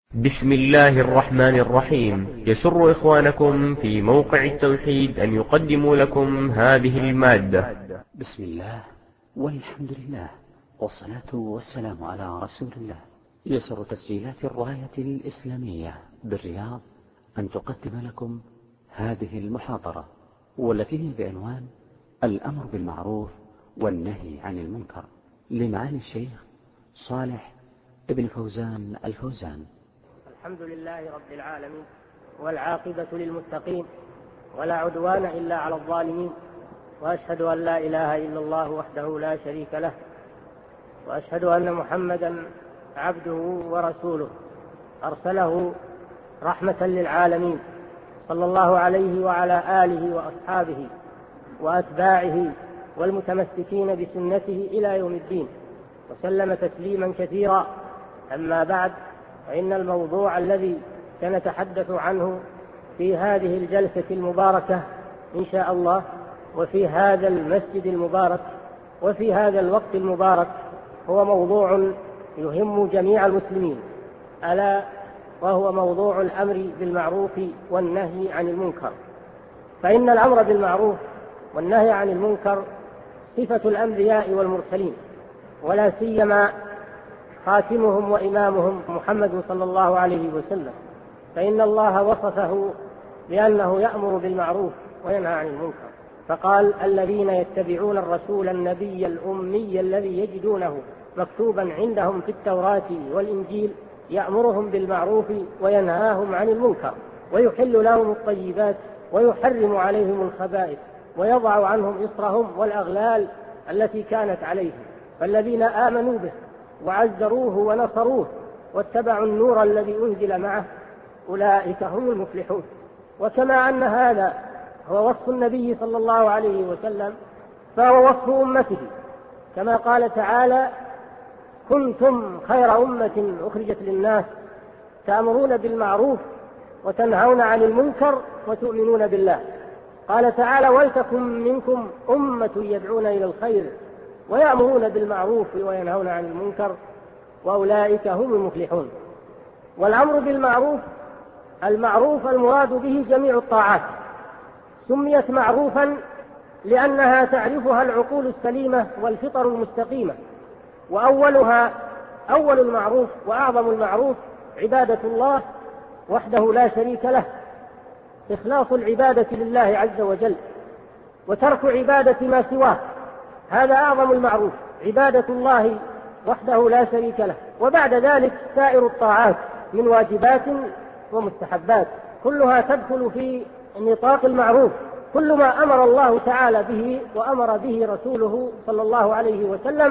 بسم الله الرحمن الرحيم. يسر إخوانكم في موقع التوحيد أن يقدموا لكم هذه المادة. بسم الله والحمد لله والصلاة والسلام على رسول الله. يسر تسجيلات الراية الإسلامية بالرياض أن تقدم لكم هذه المحاضرة، والتي هي بعنوان الأمر بالمعروف والنهي عن المنكر، لمعالي الشيخ صالح ابن فوزان الفوزان. الحمد لله رب العالمين، والعاقبة للمتقين، ولا عدوان إلا على الظالمين، وأشهد أن لا إله إلا الله وحده لا شريك له، وأشهد أن محمدا عبده ورسوله أرسله رحمة للعالمين، صلى الله عليه وعلى آله وأصحابه وأتباعه والمتمسكين بسنته إلى يوم الدين، وسلم تسليما كثيرا. أما بعد، فإن الموضوع الذي سنتحدث عنه في هذه الجلسة المباركة إن شاء الله، وفي هذا المسجد المبارك وفي هذا الوقت المبارك، هو موضوع يهم جميع المسلمين، ألا وهو موضوع الأمر بالمعروف والنهي عن المنكر. فإن الأمر بالمعروف والنهي عن المنكر صفة الأنبياء والمرسلين، ولا سيما خاتمهم وإمامهم محمد صلى الله عليه وسلم، فإن الله وصفه بأنه يأمر بالمعروف وينهى عن المنكر، فقال: الذين يتبعون الرسول النبي الأمي الذي يجدونه مكتوبا عندهم في التوراة والإنجيل يأمرهم بالمعروف وينهاهم عن المنكر، ويحل لهم الطيبات ويحرم عليهم الخبائث ويضع عنهم إصرهم والأغلال التي كانت عليهم. فالذين آمنوا به وعزروه ونصروه واتبعوا النور الذي أنزل معه أولئك هم المفلحون. وكما أن هذا هو وصف النبي صلى الله عليه وسلم، فهو وصف أمته، كما قال تعالى: كنتم خير أمة أخرجت للناس تأمرون بالمعروف وتنهون عن المنكر وتؤمنون بالله. قال تعالى: ولتكن منكم أمة يدعون إلى الخير ويأمرون بالمعروف وينهون عن المنكر وأولئك هم المفلحون. والأمر بالمعروف، المعروف المراد به جميع الطاعات، سميت معروفا لأنها تعرفها العقول السليمة والفطر المستقيمة، أول المعروف وأعظم المعروف عبادة الله وحده لا شريك له، إخلاص العبادة لله عز وجل، وترك عبادة ما سواه، هذا أعظم المعروف، عبادة الله وحده لا شريك له. وبعد ذلك سائر الطاعات من واجبات ومستحبات، كلها تدخل في نطاق المعروف. كل ما أمر الله تعالى به وأمر به رسوله صلى الله عليه وسلم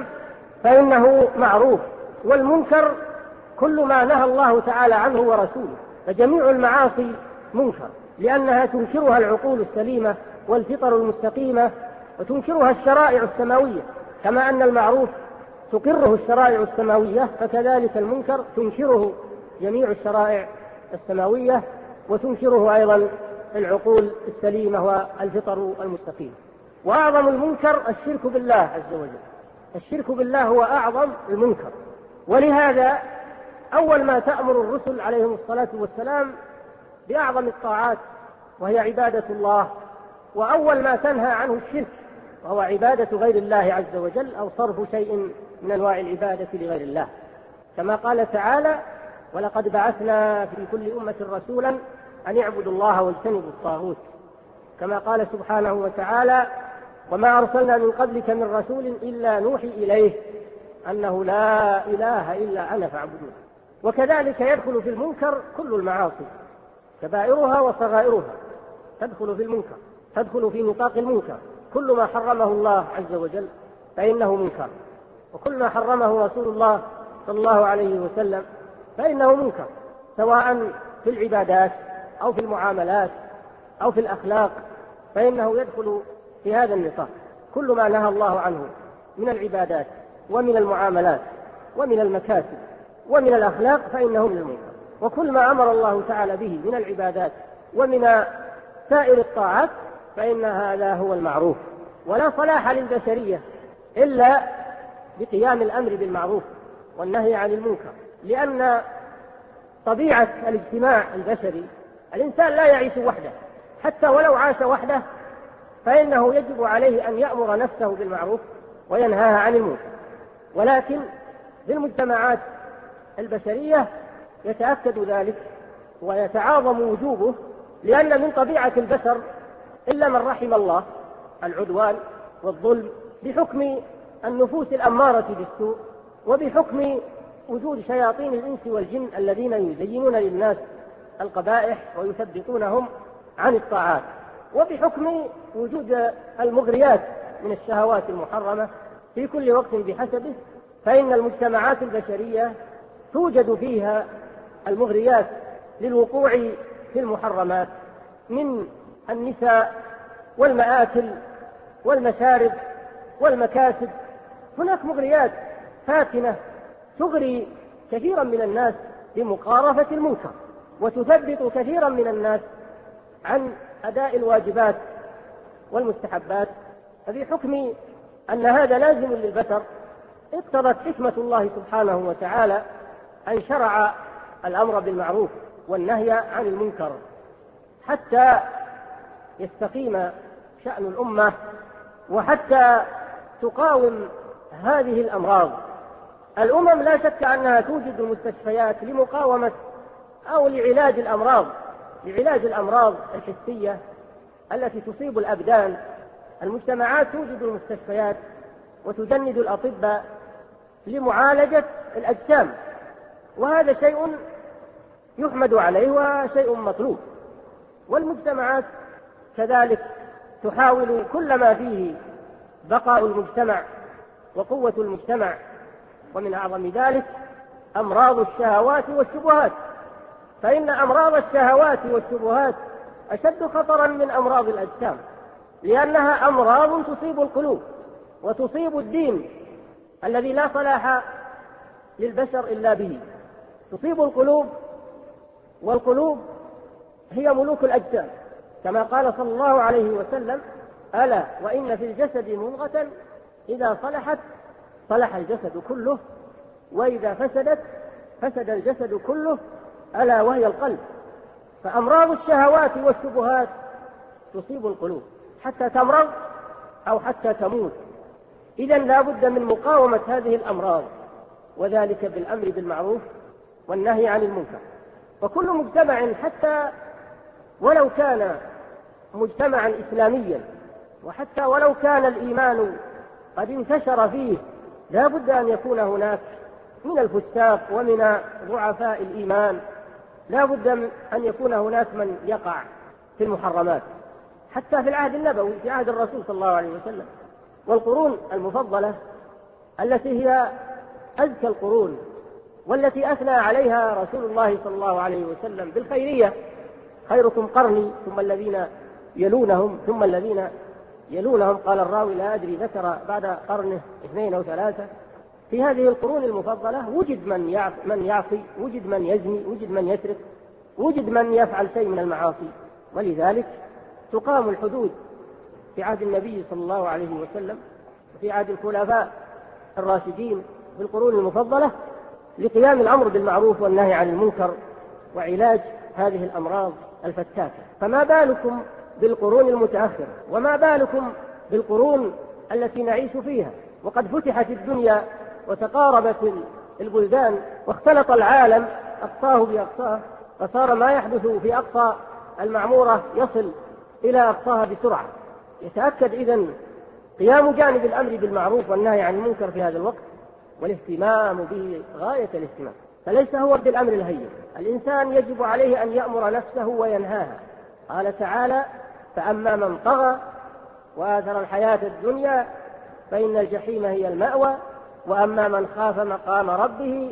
فإنه معروف. والمنكر كل ما نهى الله تعالى عنه ورسوله، فجميع المعاصي منكر، لأنها تنكرها العقول السليمة والفطر المستقيمة، وتنكرها الشرائع السماوية. كما أن المعروف تقره الشرائع السماوية، فكذلك المنكر تنكره جميع الشرائع السماوية، وتنكره أيضا العقول السليمة والفطر المستقيم. وأعظم المنكر الشرك بالله عز وجل، الشرك بالله هو أعظم المنكر. ولهذا أول ما تأمر الرسل عليهم الصلاة والسلام بأعظم الطاعات وهي عبادة الله، وأول ما تنهى عنه الشرك وهو عبادة غير الله عز وجل، أو صرف شيء من أنواع العبادة لغير الله، كما قال تعالى: ولقد بعثنا في كل أمة رسولا أن يعبدوا الله واجتنبوا الطاغوت. كما قال سبحانه وتعالى: وما أرسلنا من قبلك من رسول إلا نوحي إليه أنه لا إله إلا أنا فاعبدون. وكذلك يدخل في المنكر كل المعاصي، كبائرها وصغائرها تدخل في المنكر، تدخل في نطاق المنكر. كل ما حرمه الله عز وجل فإنه منكر، وكل ما حرمه رسول الله صلى الله عليه وسلم فإنه منكر، سواء في العبادات أو في المعاملات أو في الأخلاق، فإنه يدخل في هذا النطاق. كل ما نهى الله عنه من العبادات ومن المعاملات ومن المكاسب ومن الأخلاق فإنه من المنكر. وكل ما أمر الله تعالى به من العبادات ومن سائر الطاعات فإن هذا هو المعروف. ولا صلاح للبشرية إلا بقيام الأمر بالمعروف والنهي عن المنكر، لأن طبيعة الاجتماع البشري الإنسان لا يعيش وحده، حتى ولو عاش وحده فإنه يجب عليه أن يأمر نفسه بالمعروف وينهاها عن المنكر. ولكن في المجتمعات البشرية يتأكد ذلك ويتعاظم وجوبه، لأن من طبيعة البشر إلا من رحم الله العدوان والظلم بحكم النفوس الأمارة بالسوء، وبحكم وجود شياطين الإنس والجن الذين يزينون للناس القبائح ويثبطونهم عن الطاعات، وبحكم وجود المغريات من الشهوات المحرمة في كل وقت بحسبه. فإن المجتمعات البشرية توجد فيها المغريات للوقوع في المحرمات من النساء والمآكل والمشارب والمكاسب. هناك مغريات فاتنة تغري كثيرا من الناس بمقارفة المنكر، وتثبط كثيرا من الناس عن أداء الواجبات والمستحبات. ففي حكم أن هذا لازم للبشر اقتضت حكمة الله سبحانه وتعالى أن شرع الأمر بالمعروف والنهي عن المنكر حتى يستقيم شأن الأمة، وحتى تقاوم هذه الأمراض. الأمم لا شك أنها توجد المستشفيات لمقاومة أو لعلاج الأمراض الحسية التي تصيب الأبدان. المجتمعات توجد المستشفيات وتجند الأطباء لمعالجة الأجسام، وهذا شيء يحمد عليه وشيء مطلوب. والمجتمعات كذلك تحاول كل ما فيه بقاء المجتمع وقوة المجتمع، ومن أعظم ذلك أمراض الشهوات والشبهات، فإن أمراض الشهوات والشبهات أشد خطرا من أمراض الأجسام، لأنها أمراض تصيب القلوب وتصيب الدين الذي لا صلاح للبشر إلا به. تصيب القلوب، والقلوب هي ملوك الأجسام، كما قال صلى الله عليه وسلم: ألا وإن في الجسد مضغة إذا صلحت صلح الجسد كله، وإذا فسدت فسد الجسد كله، ألا وهي القلب. فأمراض الشهوات والشبهات تصيب القلوب حتى تمرض أو حتى تموت. إذن لا بد من مقاومة هذه الأمراض، وذلك بالأمر بالمعروف والنهي عن المنكر. وكل مجتمع حتى ولو كان مجتمعا إسلاميا، وحتى ولو كان الإيمان قد انتشر فيه، لا بد أن يكون هناك من الفساق ومن ضعفاء الإيمان، لا بد أن يكون هناك من يقع في المحرمات. حتى في العهد النبوي، في عهد الرسول صلى الله عليه وسلم، والقرون المفضلة التي هي أزكى القرون والتي أثنى عليها رسول الله صلى الله عليه وسلم بالخيرية: خيركم قرني ثم الذين يلونهم ثم الذين يلونهم. قال الراوي: لا أدري ذكر بعد قرنه 2 أو 3. في هذه القرون المفضلة وجد من يعصي، وجد من يزني، وجد من يسرق، وجد من يفعل شيء من المعاصي، ولذلك تقام الحدود في عهد النبي صلى الله عليه وسلم وفي عهد الخلفاء الراشدين في القرون المفضلة لقيام الأمر بالمعروف والنهي عن المنكر وعلاج هذه الأمراض الفتاكة. فما بالكم بالقرون المتأخرة، وما بالكم بالقرون التي نعيش فيها، وقد فتحت الدنيا وتقاربت البلدان واختلط العالم أقصاه بأقصاه، فصار ما يحدث في أقصى المعمورة يصل إلى أقصاها بسرعة. يتأكد إذن قيام جانب الأمر بالمعروف والنهي عن المنكر في هذا الوقت والاهتمام به غاية الاهتمام، فليس هو بالأمر الهين. الإنسان يجب عليه أن يأمر نفسه وينهاها. قال تعالى: فأما من طغى وآثر الحياة الدنيا فإن الجحيم هي المأوى، وأما من خاف مقام ربه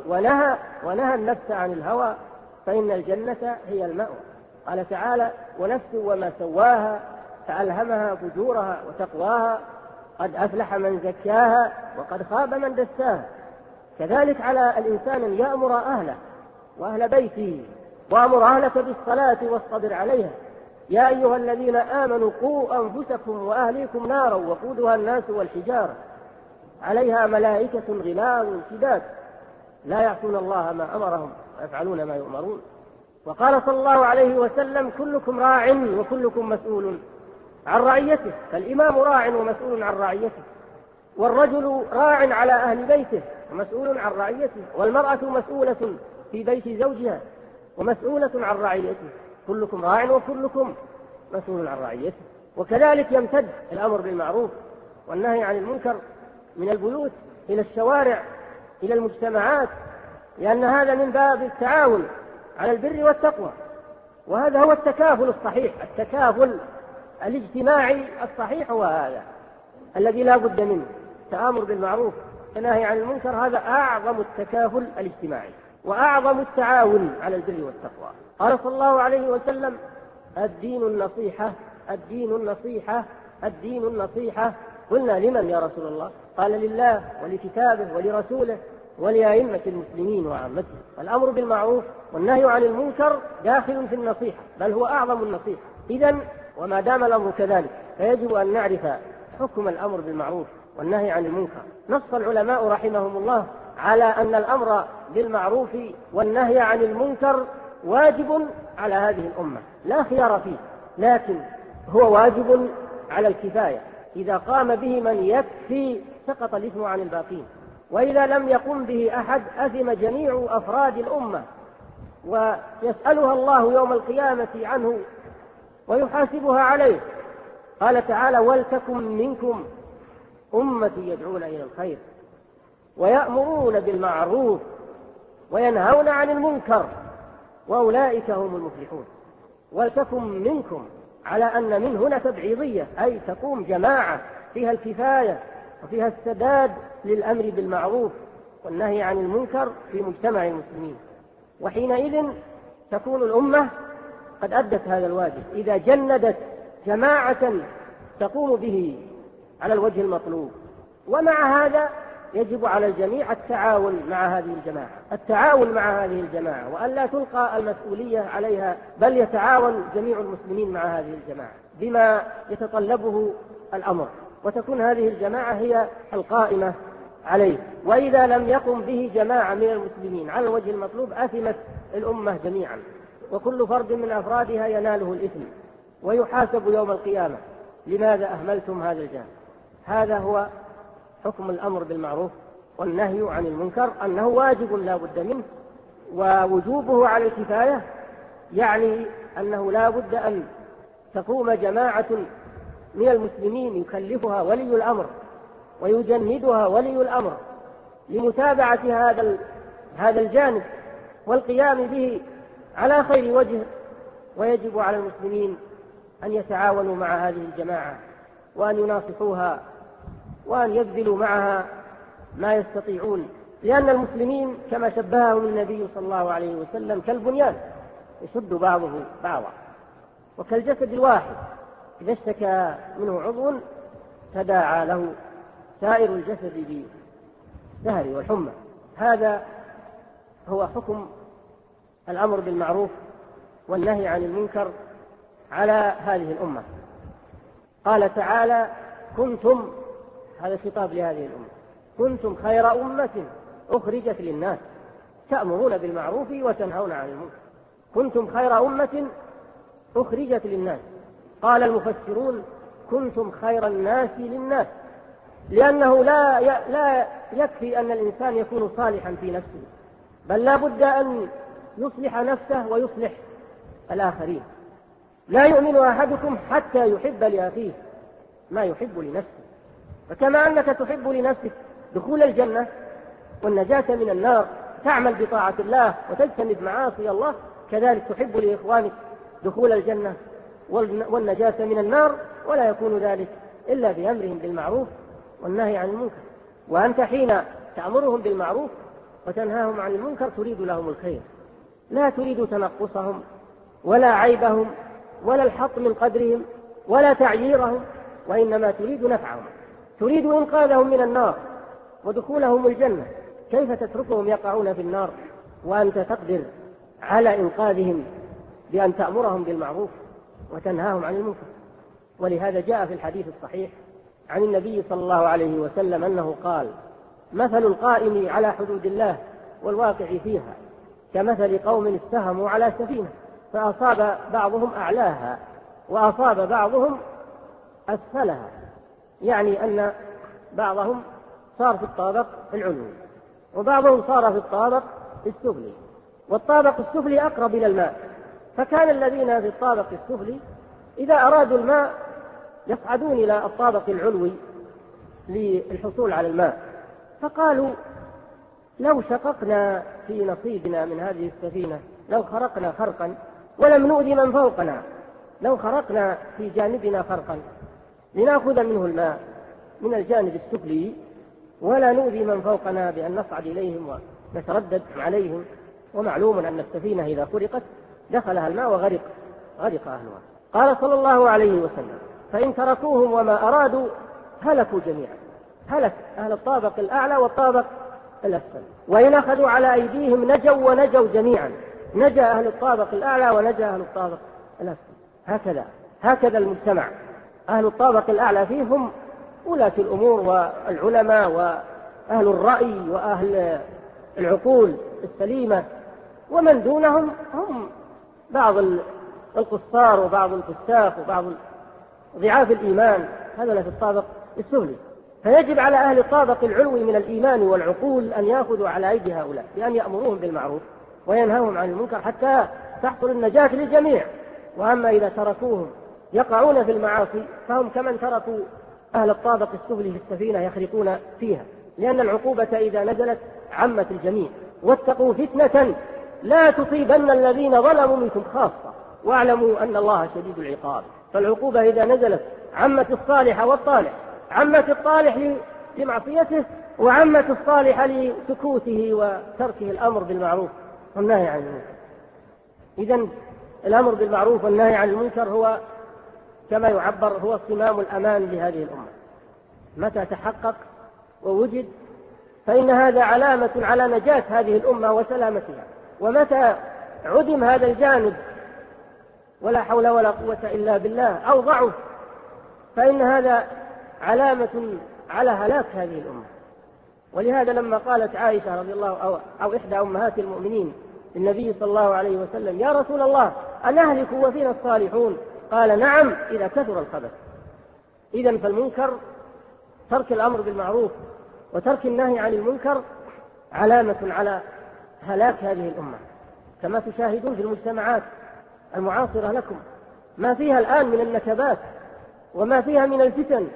ونهى النفس عن الهوى فإن الجنة هي المأوى. قال تعالى: ونفس وما سواها فألهمها فجورها وتقواها قد أفلح من زكاها وقد خاب من دساها. كذلك على الإنسان أن يأمر أهله وأهل بيته: وأمر أهلك بالصلاة واصطبر عليها يا أيها الذين آمنوا قوا أنفسكم وأهليكم نارا وقودها الناس والحجارة عليها ملائكة غلاظ شداد لا يعصون الله ما أمرهم ويفعلون ما يؤمرون. وقال صلى الله عليه وسلم: كلكم راع وكلكم مسؤول عن رعيته. فالإمام راع ومسؤول عن رعيته، والرجل راع على أهل بيته ومسؤول عن رعيته، والمرأة مسؤولة في بيت زوجها ومسؤولة عن رعيته. كلكم راع وكلكم مسؤول عن رعيته. وكذلك يمتد الأمر بالمعروف والنهي عن المنكر من البيوت إلى الشوارع إلى المجتمعات، لأن هذا من باب التعاون على البر والتقوى، وهذا هو التكافل الصحيح. التكافل الاجتماعي الصحيح هو هذا الذي لا بد منه، التآمر بالمعروف والنهي عن المنكر. هذا أعظم التكافل الاجتماعي وأعظم التعاون على البر والتقوى. قال صلى الله عليه وسلم: الدين النصيحة، الدين النصيحة، الدين النصيحة. قلنا: لمن يا رسول الله؟ قال: لله ولكتابه ولرسوله ولأئمة المسلمين وعامتهم. الأمر بالمعروف والنهي عن المنكر داخل في النصيحة، بل هو أعظم النصيحة. إذن وما دام الأمر كذلك فيجب أن نعرف حكم الأمر بالمعروف والنهي عن المنكر. نص العلماء رحمهم الله على أن الأمر بالمعروف والنهي عن المنكر واجب على هذه الأمة لا خيار فيه، لكن هو واجب على الكفاية. إذا قام به من يكفي سقط الإثم عن الباقين، وإذا لم يقم به أحد أثم جميع أفراد الأمة، ويسألها الله يوم القيامة عنه ويحاسبها عليه. قال تعالى: ولتكن منكم أمة يدعون إلى الخير ويأمرون بالمعروف وينهون عن المنكر وأولئك هم المفلحون. ولتكن منكم على أن من هنا تبعيضية، أي تقوم جماعة فيها الكفاية وفيها السداد للأمر بالمعروف والنهي عن المنكر في مجتمع المسلمين، وحينئذ تكون الأمة قد أدت هذا الواجب إذا جندت جماعة تقوم به على الوجه المطلوب. ومع هذا يجب على الجميع التعاون مع هذه الجماعة، التعاون مع هذه الجماعة، وأن لا تلقى المسؤولية عليها، بل يتعاون جميع المسلمين مع هذه الجماعة بما يتطلبه الأمر، وتكون هذه الجماعة هي القائمة عليه. وإذا لم يقم به جماعة من المسلمين على الوجه المطلوب أثمت الأمة جميعا، وكل فرد من أفرادها يناله الإثم ويحاسب يوم القيامة: لماذا أهملتم هذا الجانب؟ هذا هو حكم الأمر بالمعروف والنهي عن المنكر، أنه واجب لا بد منه، ووجوبه على الكفاية يعني أنه لا بد أن تقوم جماعة من المسلمين يكلفها ولي الأمر ويجندها ولي الأمر لمتابعة هذا الجانب والقيام به على خير وجه. ويجب على المسلمين أن يتعاونوا مع هذه الجماعة وأن يناصحوها وأن يبذلوا معها ما يستطيعون، لأن المسلمين كما شبههم النبي صلى الله عليه وسلم كالبنيان يشد بعضه بعضا، وكالجسد الواحد إذا اشتكى منه عضو تداعى له سائر الجسد بالسهر والحمى. هذا هو حكم الأمر بالمعروف والنهي عن المنكر على هذه الأمة. قال تعالى: كنتم، هذا خطاب لهذه الأمة، كنتم خير أمة أخرجت للناس تأمرون بالمعروف وتنهون عن المنكر. كنتم خير أمة أخرجت للناس. قال المفسرون: كنتم خير الناس للناس، لأنه لا يكفي أن الإنسان يكون صالحا في نفسه، بل لا بد أن يصلح نفسه ويصلح الآخرين. لا يؤمن أحدكم حتى يحب لأخيه ما يحب لنفسه. فكما أنك تحب لنفسك دخول الجنة والنجاة من النار، تعمل بطاعة الله وتجتنب معاصي الله، كذلك تحب لإخوانك دخول الجنة والنجاة من النار، ولا يكون ذلك إلا بأمرهم بالمعروف والنهي عن المنكر. وأنت حين تأمرهم بالمعروف وتنهاهم عن المنكر تريد لهم الخير، لا تريد تنقصهم ولا عيبهم ولا الحط من قدرهم ولا تعييرهم، وإنما تريد نفعهم، تريد إنقاذهم من النار ودخولهم الجنة. كيف تتركهم يقعون في النار وأنت تقدر على إنقاذهم بأن تأمرهم بالمعروف وتنهاهم عن المنكر؟ ولهذا جاء في الحديث الصحيح عن النبي صلى الله عليه وسلم أنه قال: مثل القائم على حدود الله والواقع فيها كمثل قوم استهموا على سفينة فأصاب بعضهم أعلاها وأصاب بعضهم أسفلها، يعني أن بعضهم صار في الطابق العلوي وبعضهم صار في الطابق السفلي، والطابق السفلي أقرب إلى الماء، فكان الذين في الطابق السفلي إذا أرادوا الماء يصعدون إلى الطابق العلوي للحصول على الماء، فقالوا لو شققنا في نصيبنا من هذه السفينة، لو خرقنا خرقا ولم نؤذي من فوقنا، لو خرقنا في جانبنا خرقا لنأخذ منه الماء من الجانب السفلي ولا نؤذي من فوقنا بأن نصعد إليهم ونتردد عليهم، ومعلوم أن السفينة إذا خرقت دخلها الماء وغرق أهلها. قال صلى الله عليه وسلم فإن تركوهم وما أرادوا هلكوا جميعا، هلك أهل الطابق الأعلى والطابق الأسفل، وإن أخذوا على أيديهم نجوا ونجوا جميعا، نجا أهل الطابق الأعلى ونجا أهل الطابق الأسفل. هكذا المجتمع، أهل الطابق الأعلى فيهم ولاة الأمور والعلماء وأهل الرأي وأهل العقول السليمة، ومن دونهم هم بعض القصار وبعض الفساق وبعض ضعاف الإيمان، هذا في الطابق السفلي. فيجب على أهل الطابق العلوي من الإيمان والعقول أن يأخذوا على أيدي هؤلاء بأن يأمروهم بالمعروف وينهوهم عن المنكر حتى تحصل النجاة للجميع. وأما إذا تركوهم يقعون في المعاصي فهم كمن تركوا أهل الطابق السفلي في السفينة يخرقون فيها، لأن العقوبة إذا نزلت عمت الجميع. واتقوا فتنة لا تصيبن الذين ظلموا منكم خاصة واعلموا أن الله شديد العقاب. فالعقوبة إذا نزلت عمت الصالح والطالح، عمت الطالح لمعصيته وعمت الصالح لسكوته وتركه الأمر بالمعروف والنهي عن المنكر. إذن الأمر بالمعروف والنهي عن المنكر هو كما يعبر هو صمام الأمان لهذه الأمة. متى تحقق ووجد فإن هذا علامة على نجاة هذه الأمة وسلامتها، ومتى عدم هذا الجانب ولا حول ولا قوة إلا بالله أو ضعف فإن هذا علامة على هلاك هذه الأمة. ولهذا لما قالت عائشة رضي الله أو إحدى أمهات المؤمنين النبي صلى الله عليه وسلم يا رسول الله أنهلك وفينا الصالحون؟ قال نعم إذا كثر الخبث. إذن فالمنكر، ترك الأمر بالمعروف وترك النهي عن المنكر علامة على هلاك هذه الأمة، كما تشاهدون في المجتمعات المعاصرة لكم ما فيها الآن من النكبات وما فيها من الفتن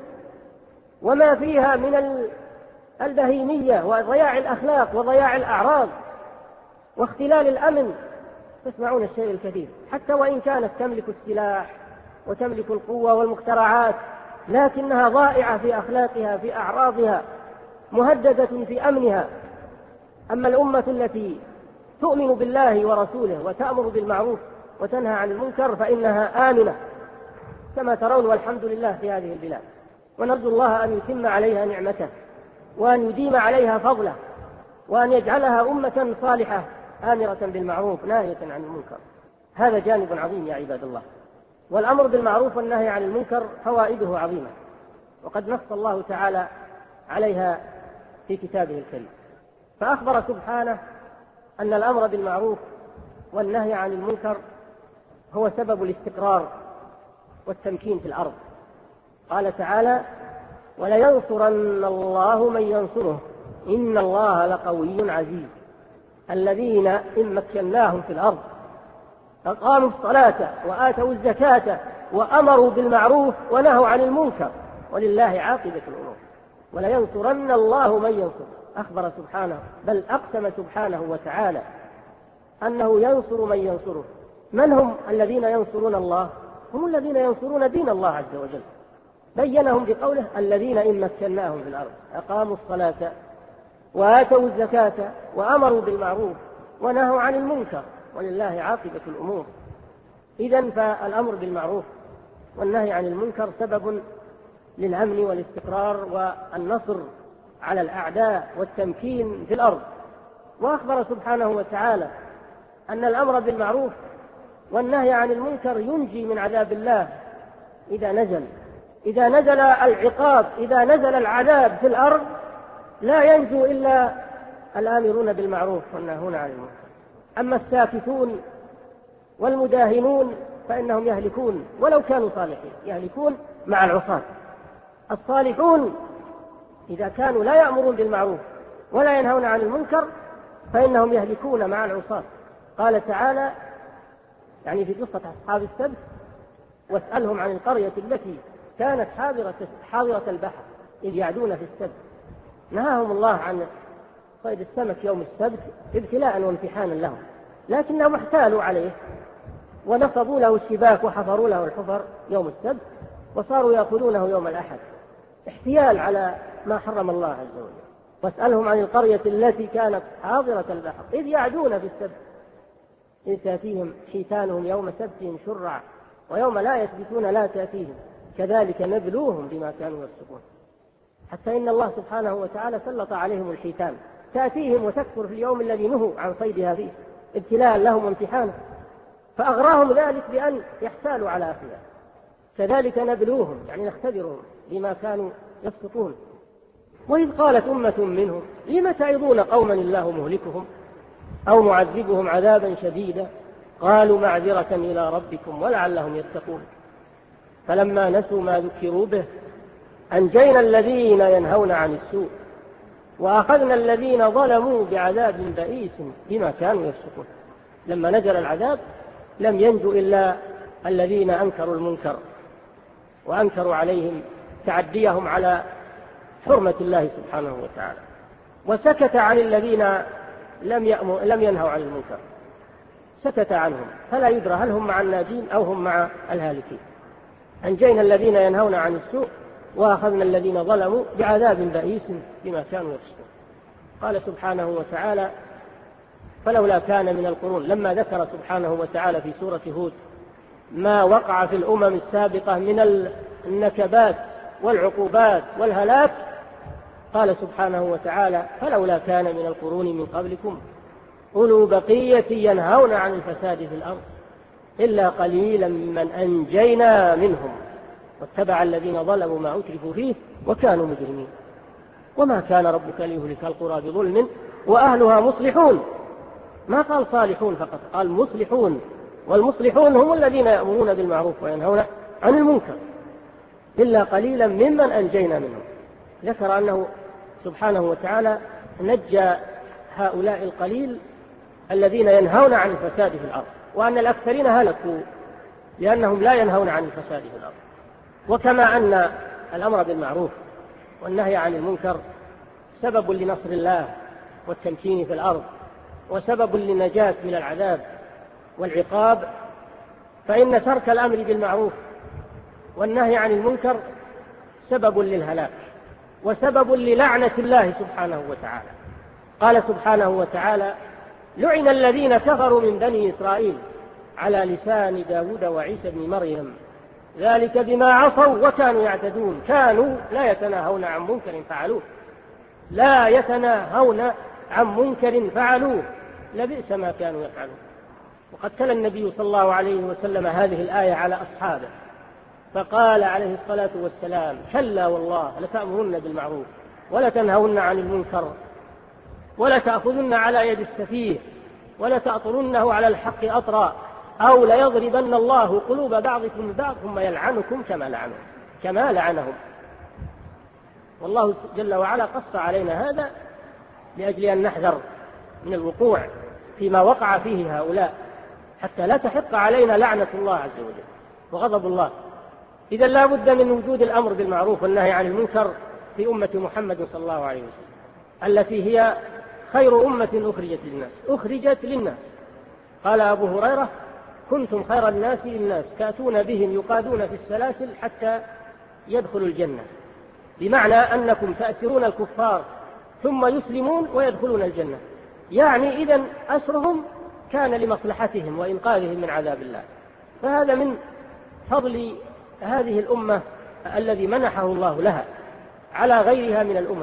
وما فيها من البهيمية وضياع الأخلاق وضياع الأعراض واختلال الأمن. تسمعون الشيء الكثير، حتى وإن كانت تملك السلاح وتملك القوة والمخترعات لكنها ضائعة في أخلاقها في أعراضها مهددة في أمنها. أما الأمة التي تؤمن بالله ورسوله وتأمر بالمعروف وتنهى عن المنكر فإنها آمنة كما ترون والحمد لله في هذه البلاد، ونرجو الله أن يتم عليها نعمته وأن يديم عليها فضله وأن يجعلها أمة صالحة آمرة بالمعروف ناهية عن المنكر. هذا جانب عظيم يا عباد الله. والأمر بالمعروف والنهي عن المنكر فوائده عظيمة، وقد نص الله تعالى عليها في كتابه الكريم، فأخبر سبحانه أن الأمر بالمعروف والنهي عن المنكر هو سبب الاستقرار والتمكين في الأرض. قال تعالى ولينصرن الله من ينصره إن الله لقوي عزيز الذين إن مكناهم في الأرض أقاموا الصلاة وآتوا الزكاة وأمروا بالمعروف ونهوا عن المنكر ولله عاقبة الأمور. ولينصرن الله من ينصره، أخبر سبحانه بل أقسم سبحانه وتعالى أنه ينصر من ينصره. من هم الذين ينصرون الله؟ هم الذين ينصرون دين الله عز وجل، بينهم بقوله الذين إن مكناهم في الأرض أقاموا الصلاة وآتوا الزكاة وأمروا بالمعروف ونهوا عن المنكر ولله عاقبة الأمور. إذن فالأمر بالمعروف والنهي عن المنكر سبب للأمن والاستقرار والنصر على الأعداء والتمكين في الأرض. وأخبر سبحانه وتعالى أن الأمر بالمعروف والنهي عن المنكر ينجي من عذاب الله إذا نزل العقاب، إذا نزل العذاب في الأرض لا ينجو إلا الآمرون بالمعروف والناهون عن المنكر. أما الساكتون والمداهنون فإنهم يهلكون ولو كانوا صالحين، يهلكون مع العصاة. الصالحون إذا كانوا لا يأمرون بالمعروف ولا ينهون عن المنكر فإنهم يهلكون مع العصاة. قال تعالى يعني في قصة أصحاب السبت: واسألهم عن القرية التي كانت حاضرة البحر إذ يعدون في السبت. نهاهم الله عن صيد السمك يوم السبت ابتلاء وامتحانا لهم، لكنهم احتالوا عليه ونصبوا له الشباك وحفروا له الحفر يوم السبت وصاروا يأكلونه يوم الأحد، احتيال على ما حرم الله عز وجل. واسألهم عن القرية التي كانت حاضرة البحر إذ يعدون في السبت إذ تأتيهم حيتانهم يوم سبتهم شرعا ويوم لا يسبتون لا تأتيهم كذلك نبلوهم بما كانوا يفسقون. حتى إن الله سبحانه وتعالى سلط عليهم الحيتان تأتيهم وتكثر في اليوم الذي نهوا عن صيدها فيه ابتلاء لهم وامتحانا، فأغراهم ذلك بأن يحتالوا على أخيها. كذلك نبلوهم يعني نختبرهم بما كانوا يفسقون. وإذ قالت أمة منهم لم تعظون قوما الله مهلكهم أو معذبهم عذابا شديدا قالوا معذرة إلى ربكم ولعلهم يتقون. فلما نسوا ما ذكروا به أنجينا الذين ينهون عن السوء وأخذنا الذين ظلموا بعذاب بئيس بما كانوا يفسقون. لما نزل العذاب لم ينجو إلا الذين أنكروا المنكر وأنكروا عليهم تعديهم على حرمة الله سبحانه وتعالى، وسكت عن الذين لم ينهوا عن المنكر، سكت عنهم فلا يدرى هل هم مع الناجين أو هم مع الهالكين. أنجينا الذين ينهون عن السوء وأخذنا الذين ظلموا بعذاب بئيس بما كانوا يفسقون. قال سبحانه وتعالى: فلولا كان من القرون، لما ذكر سبحانه وتعالى في سورة هود ما وقع في الأمم السابقة من النكبات والعقوبات والهلاك، قال سبحانه وتعالى: فلولا كان من القرون من قبلكم أولو بقية ينهون عن الفساد في الأرض إلا قليلا ممن أنجينا منهم واتبع الذين ظلموا ما أترفوا فيه وكانوا مجرمين. وما كان ربك ليهلك القرى بظلم وأهلها مصلحون. ما قال صالحون فقط، قال مصلحون، والمصلحون هم الذين يأمرون بالمعروف وينهون عن المنكر. إلا قليلا ممن أنجينا منهم. ذكر أنه سبحانه وتعالى نجى هؤلاء القليل الذين ينهون عن الفساد في الأرض، وأن الأكثرين هلكوا لأنهم لا ينهون عن الفساد في الأرض. وكما أن الأمر بالمعروف والنهي عن المنكر سبب لنصر الله والتمكين في الأرض وسبب للنجاة من العذاب والعقاب، فإن ترك الأمر بالمعروف والنهي عن المنكر سبب للهلاك وسبب للعنة الله سبحانه وتعالى. قال سبحانه وتعالى: لعن الذين كفروا من بني إسرائيل على لسان داود وعيسى بن مريم ذلك بما عصوا وكانوا يعتدون كانوا لا يتناهون عن منكر فعلوه لا يتناهون عن منكر فعلوه لبئس ما كانوا يفعلون. وقد تلا النبي صلى الله عليه وسلم هذه الآية على أصحابه فقال عليه الصلاة والسلام: كلا والله لتأمرن بالمعروف ولتنهون عن المنكر ولتأخذن على يد السفيه ولتأطرنه على الحق أطرا أو ليضربن الله قلوب بعضكم ببعض ثم يلعنكم كما لعنهم. والله جل وعلا قص علينا هذا لأجل أن نحذر من الوقوع فيما وقع فيه هؤلاء حتى لا تحق علينا لعنة الله عز وجل وغضب الله. إذا لا بد من وجود الأمر بالمعروف والنهي عن المنكر في أمة محمد صلى الله عليه وسلم التي هي خير أمة أخرجت للناس. قال أبو هريرة: كنتم خير الناس للناس تأتون بهم يقادون في السلاسل حتى يدخلوا الجنة، بمعنى أنكم تأسرون الكفار ثم يسلمون ويدخلون الجنة. يعني إذن أسرهم كان لمصلحتهم وإنقاذهم من عذاب الله. فهذا من فضل هذه الأمة الذي منحه الله لها على غيرها من الأمم.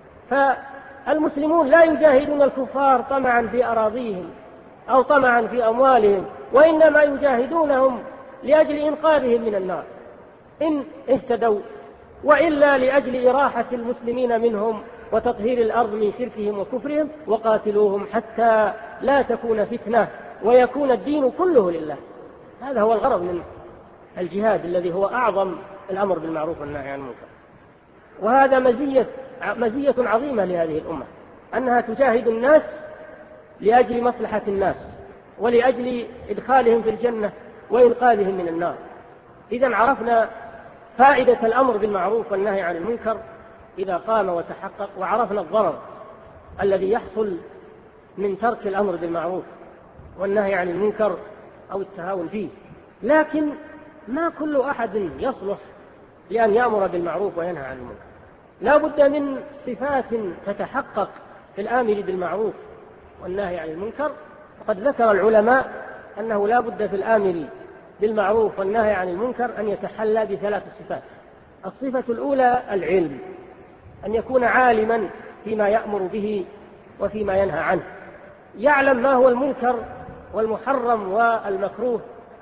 فالمسلمون لا يجاهدون الكفار طمعا في أراضيهم أو طمعا في أموالهم، وإنما يجاهدونهم لأجل إنقاذهم من النار إن اهتدوا، وإلا لأجل إراحة المسلمين منهم وتطهير الأرض من شركهم وكفرهم. وقاتلوهم حتى لا تكون فتنة ويكون الدين كله لله. هذا هو الغرض من الجهاد الذي هو أعظم الأمر بالمعروف والنهي عن المنكر. وهذا مزية عظيمة لهذه الأمة، أنها تجاهد الناس لأجل مصلحة الناس ولأجل إدخالهم في الجنة وإنقاذهم من النار. إذن عرفنا فائدة الأمر بالمعروف والنهي عن المنكر إذا قام وتحقق، وعرفنا الضرر الذي يحصل من ترك الأمر بالمعروف والنهي عن المنكر أو التهاون فيه. لكن ما كل أحد يصلح لأن يأمر بالمعروف وينهى عن المنكر. لا بد من صفات تتحقق في الآمر بالمعروف والنهي عن المنكر. وقد ذكر العلماء أنه لا بد في الآمر بالمعروف والنهي عن المنكر أن يتحلى بثلاث صفات. الصفة الأولى العلم، أن يكون عالما فيما يأمر به وفيما ينهى عنه، يعلم ما هو المنكر والمحرم والمكروه،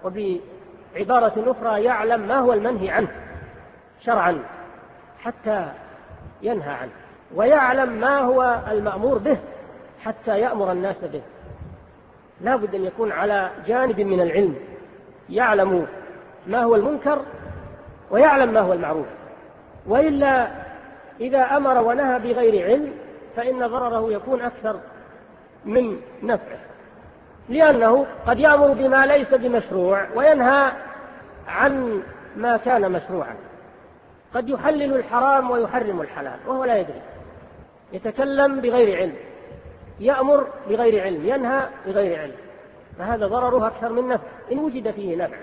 وبعبارة أخرى يعلم ما هو المنهي عنه شرعا حتى ينهى عنه، ويعلم ما هو المأمور به حتى يأمر الناس به. لا بد أن يكون على جانب من العلم، يعلم ما هو المنكر ويعلم ما هو المعروف، وإلا إذا أمر ونهى بغير علم فإن ضرره يكون أكثر من نفعه، لأنه قد يأمر بما ليس بمشروع وينهى عن ما كان مشروعا، قد يحلل الحرام ويحرم الحلال وهو لا يدري، يتكلم بغير علم، يأمر بغير علم، ينهى بغير علم، فهذا ضرره أكثر من نفع. إن وجد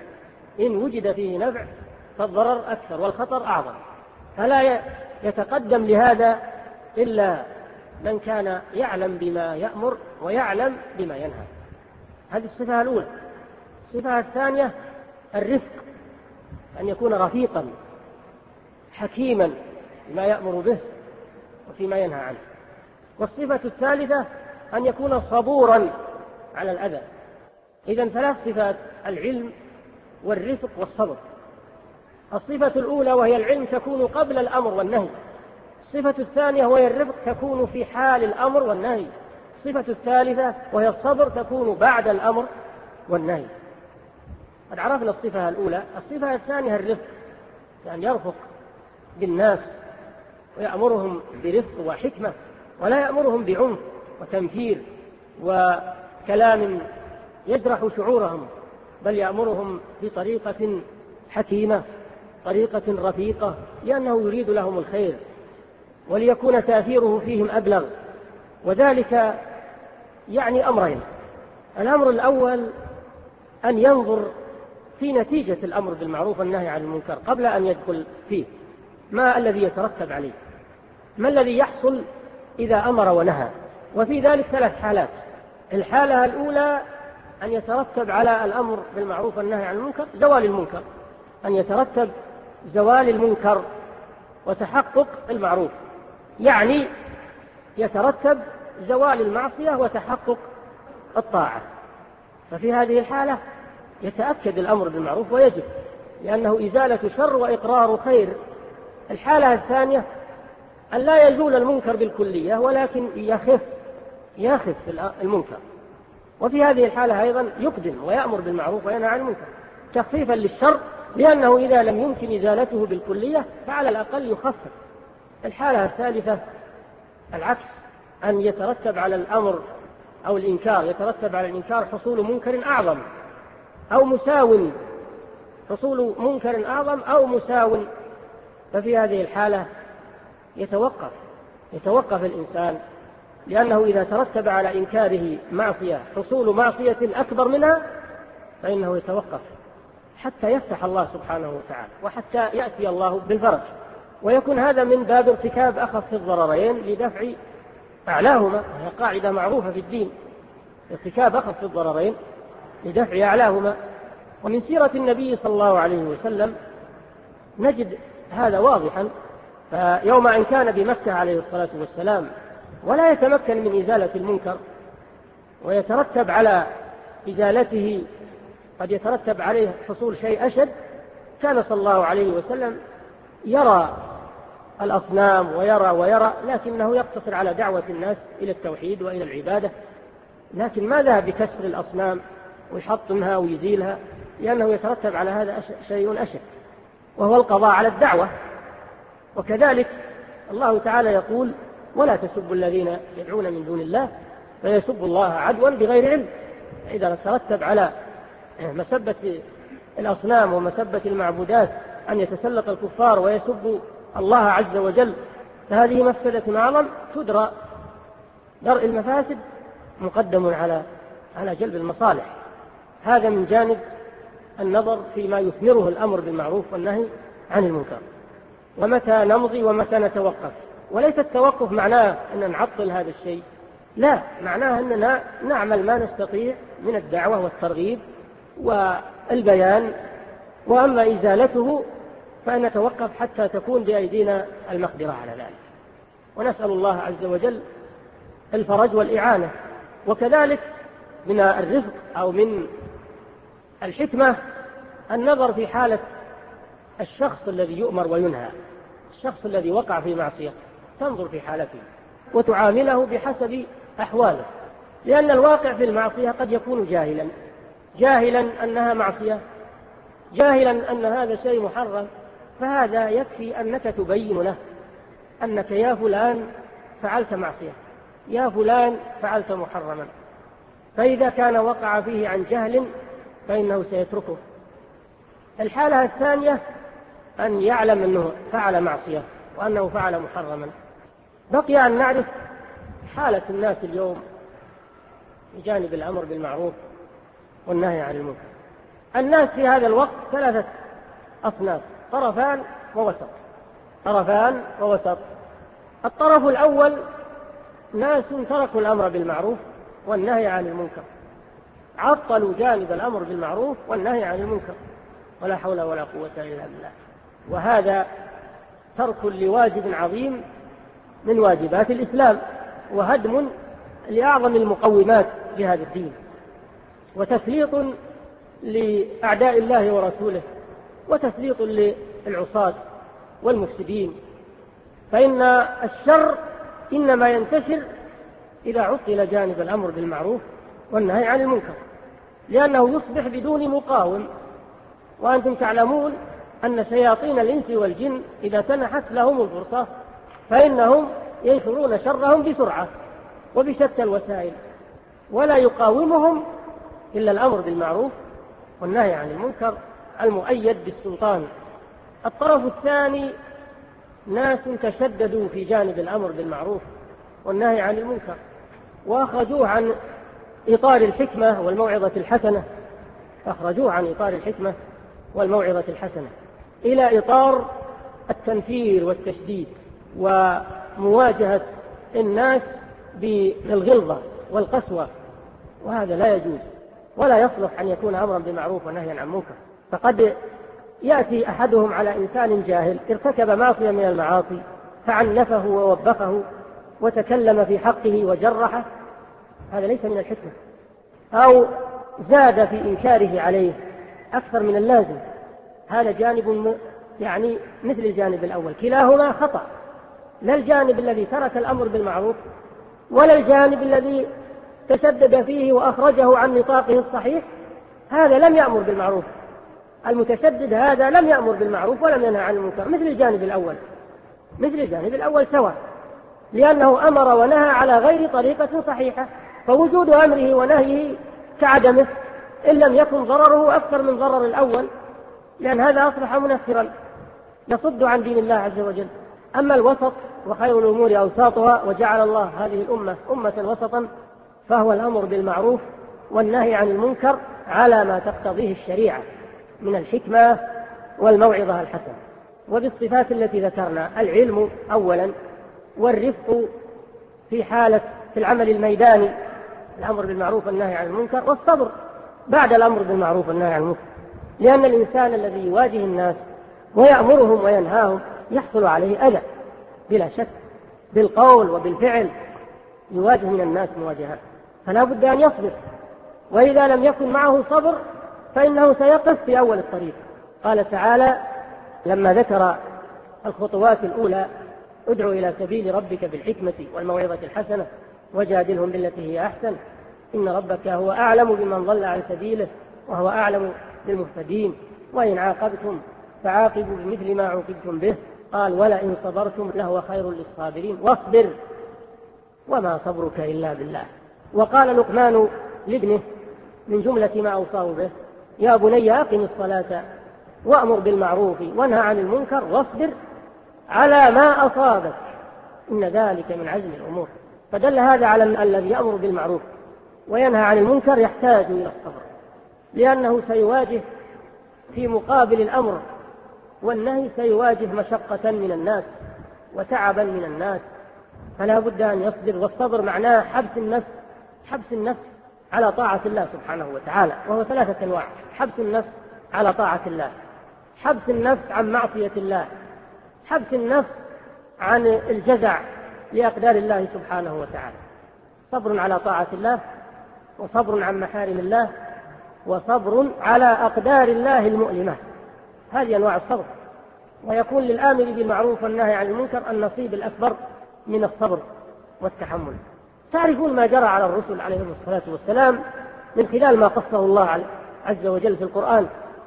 فيه نفع فالضرر أكثر والخطر أعظم، فلا يتقدم لهذا إلا من كان يعلم بما يأمر ويعلم بما ينهى. هذه الصفة الأولى. الصفة الثانية الرفق، أن يكون رفيقا حكيما بما يأمر به وفيما ينهى عنه. والصفة الثالثة أن يكون صبورا على الأذى. إذن ثلاث صفات: العلم والرفق والصبر. الصفة الأولى وهي العلم تكون قبل الأمر والنهي. الصفة الثانية وهي الرفق تكون في حال الأمر والنهي. الصفة الثالثة وهي الصبر تكون بعد الأمر والنهي. قد عرفنا الصفة الأولى. الصفة الثانية الرفق، يعني يرفق بالناس ويأمرهم برفق وحكمة، ولا يأمرهم بعنف وتنفير وكلام يجرح شعورهم، بل يأمرهم بطريقة حكيمة، طريقة رفيقة، لأنه يريد لهم الخير وليكون تأثيره فيهم أبلغ. وذلك يعني أمرين: الأمر الأول أن ينظر في نتيجة الأمر بالمعروف والنهي عن المنكر قبل أن يدخل فيه، ما الذي يترتب عليه، ما الذي يحصل إذا أمر ونهى. وفي ذلك ثلاث حالات: الحالة الأولى أن يترتب على الأمر بالمعروف والنهي عن المنكر زوال المنكر، أن يترتب زوال المنكر وتحقق المعروف، يعني يترتب زوال المعصية وتحقق الطاعة. ففي هذه الحالة يتأكد الأمر بالمعروف ويجب، لأنه إزالة شر وإقرار خير. الحالة الثانية أن لا يزول المنكر بالكلية، ولكن يخف المنكر. وفي هذه الحالة أيضا يقدم ويأمر بالمعروف وينهى عن المنكر تخفيفا للشر، لأنه إذا لم يمكن إزالته بالكلية فعلى الأقل يخفف. الحالة الثالثة العكس، أن يترتب على الأمر أو الإنكار، يترتب على الإنكار حصول منكر أعظم أو مساو، حصول منكر أعظم أو مساو. ففي هذه الحالة يتوقف الإنسان، لأنه إذا ترتب على إنكاره معصية حصول معصية أكبر منها فإنه يتوقف حتى يفتح الله سبحانه وتعالى وحتى يأتي الله بالفرج، ويكون هذا من باب ارتكاب أخف الضررين لدفع أعلاهما، وهي قاعدة معروفة في الدين: ارتكاب أخف الضررين لدفع أعلاهما. ومن سيرة النبي صلى الله عليه وسلم نجد هذا واضحا. فيوم أن كان بمكة عليه الصلاة والسلام ولا يتمكن من إزالة المنكر، ويترتب على إزالته قد يترتب عليه حصول شيء أشد، كان صلى الله عليه وسلم يرى الأصنام ويرى، لكنه يقتصر على دعوة الناس إلى التوحيد وإلى العبادة لكن ما ذهب بكسر الأصنام ويحطمها ويزيلها، لأنه يترتب على هذا شيء أشد، وهو القضاء على الدعوة. وكذلك الله تعالى يقول: ولا تسبوا الذين يدعون من دون الله فيسبوا الله عدوا بغير علم. إذا ترتب على مسبة الأصنام ومسبة المعبودات أن يتسلط الكفار ويسبوا الله عز وجل، فهذه مفسدة أعظم تدرى. درء المفاسد مقدم على جلب المصالح. هذا من جانب النظر فيما يثمره الأمر بالمعروف والنهي عن المنكر. ومتى نمضي ومتى نتوقف؟ وليس التوقف معناه أن نعطل هذا الشيء، لا، معناه أننا نعمل ما نستطيع من الدعوة والترغيب والبيان، وأما إزالته فإن نتوقف حتى تكون بأيدينا المقدرة على ذلك، ونسأل الله عز وجل الفرج والإعانة. وكذلك من الرفق أو من الحكمة النظر في حالة الشخص الذي يؤمر وينهى، الشخص الذي وقع في معصية، تنظر في حالته وتعامله بحسب أحواله، لأن الواقع في المعصية قد يكون جاهلا أنها معصية، جاهلا أن هذا شيء محرم، فهذا يكفي أنك تبين له أنك يا فلان فعلت معصية، يا فلان فعلت محرما. فإذا كان وقع فيه عن جهل فإنه سيتركه. الحالة الثانية أن يعلم أنه فعل معصية وأنه فعل محرما. بقي أن نعرف حالة الناس اليوم بجانب الأمر بالمعروف والنهي عن المنكر. الناس في هذا الوقت ثلاثة أصناف: طرفان ووسط. الطرف الأول ناس تركوا الأمر بالمعروف والنهي عن المنكر، عطلوا جانب الأمر بالمعروف والنهي عن المنكر، ولا حول ولا قوة إلا بالله. وهذا ترك لواجب عظيم من واجبات الإسلام، وهدم لأعظم المقومات لهذا الدين، وتسليط لأعداء الله ورسوله، وتسليط للعصاة والمفسدين. فإن الشر إنما ينتشر إذا عطل جانب الأمر بالمعروف والنهي عن المنكر، لأنه يصبح بدون مقاوم. وأنتم تعلمون أن شياطين الإنس والجن إذا سنحت لهم الفرصة فإنهم ينشرون شرهم بسرعة وبشتى الوسائل، ولا يقاومهم إلا الأمر بالمعروف والنهي عن المنكر المؤيد بالسلطان. الطرف الثاني ناس تشددوا في جانب الأمر بالمعروف والنهي عن المنكر، وأخرجوه عن إطار الحكمة والموعظة الحسنة، إلى إطار التنفير والتشديد ومواجهة الناس بالغلظة والقسوة، وهذا لا يجوز ولا يصلح أن يكون أمرا بالمعروف ونهيا عن المنكر. فقد يأتي أحدهم على إنسان جاهل ارتكب معصية من المعاصي فعنفه ووبخه وتكلم في حقه وجرحه، هذا ليس من الحكمة، أو زاد في إنكاره عليه أكثر من اللازم، هذا جانب يعني مثل الجانب الأول، كلاهما خطأ، لا الجانب الذي ترك الأمر بالمعروف ولا الجانب الذي تشدد فيه وأخرجه عن نطاقه الصحيح، هذا لم يأمر بالمعروف. المتشدد هذا لم يأمر بالمعروف ولم ينهى عن المنكر، مثل الجانب الأول سواء، لأنه أمر ونهى على غير طريقة صحيحة، فوجود أمره ونهيه كعدمه إن لم يكن ضرره أكثر من ضرر الأول، لأن هذا أصبح منفرا يصد عن دين الله عز وجل. أما الوسط وخير الأمور أوساطها، وجعل الله هذه الأمة أمة وسطا، فهو الأمر بالمعروف والنهي عن المنكر على ما تقتضيه الشريعة من الحكمة والموعظة الحسنة، وبالصفات التي ذكرنا: العلم أولا، والرفق في العمل الميداني، الأمر بالمعروف والنهي عن المنكر، والصبر بعد الأمر بالمعروف والنهي عن المنكر، لأن الإنسان الذي يواجه الناس ويأمرهم وينهاهم يحصل عليه أذى بلا شك، بالقول وبالفعل يواجه من الناس مواجهات، فلا بد أن يصبر، وإذا لم يكن معه صبر فإنه سيقف في أول الطريق. قال تعالى لما ذكر الخطوات الأولى: ادع إلى سبيل ربك بالحكمة والموعظة الحسنة وجادلهم بالتي هي أحسن، إن ربك هو أعلم بمن ضل عن سبيله وهو أعلم بالمهتدين وإن عاقبتم فعاقبوا بمثل ما عوقبتم به قال ولئن صبرتم لهو خير للصابرين واصبر وما صبرك إلا بالله. وقال لقمان لابنه من جملة ما أوصاه به يا بني أقم الصلاة وأمر بالمعروف وانهى عن المنكر واصبر على ما أصابك إن ذلك من عزم الأمور. فدل هذا على أن الذي يأمر بالمعروف وينهى عن المنكر يحتاج إلى الصبر، لأنه سيواجه في مقابل الأمر والنهي سيواجه مشقة من الناس وتعبا من الناس، فلا بد أن يصبر. والصبر معناه حبس النفس على طاعة الله سبحانه وتعالى، وهو 3 أنواع: حبس النفس على طاعة الله، حبس النفس عن معصية الله، حبس النفس عن الجزع لأقدار الله سبحانه وتعالى. صبر على طاعة الله، وصبر عن محارم الله، وصبر على أقدار الله المؤلمة. هذه أنواع الصبر. ويكون للآمر بالمعروف والنهي عن المنكر النصيب الأكبر من الصبر والتحمل. تعرفون ما جرى على الرسل عليهم الصلاة والسلام من خلال ما قصه الله عز وجل في القرآن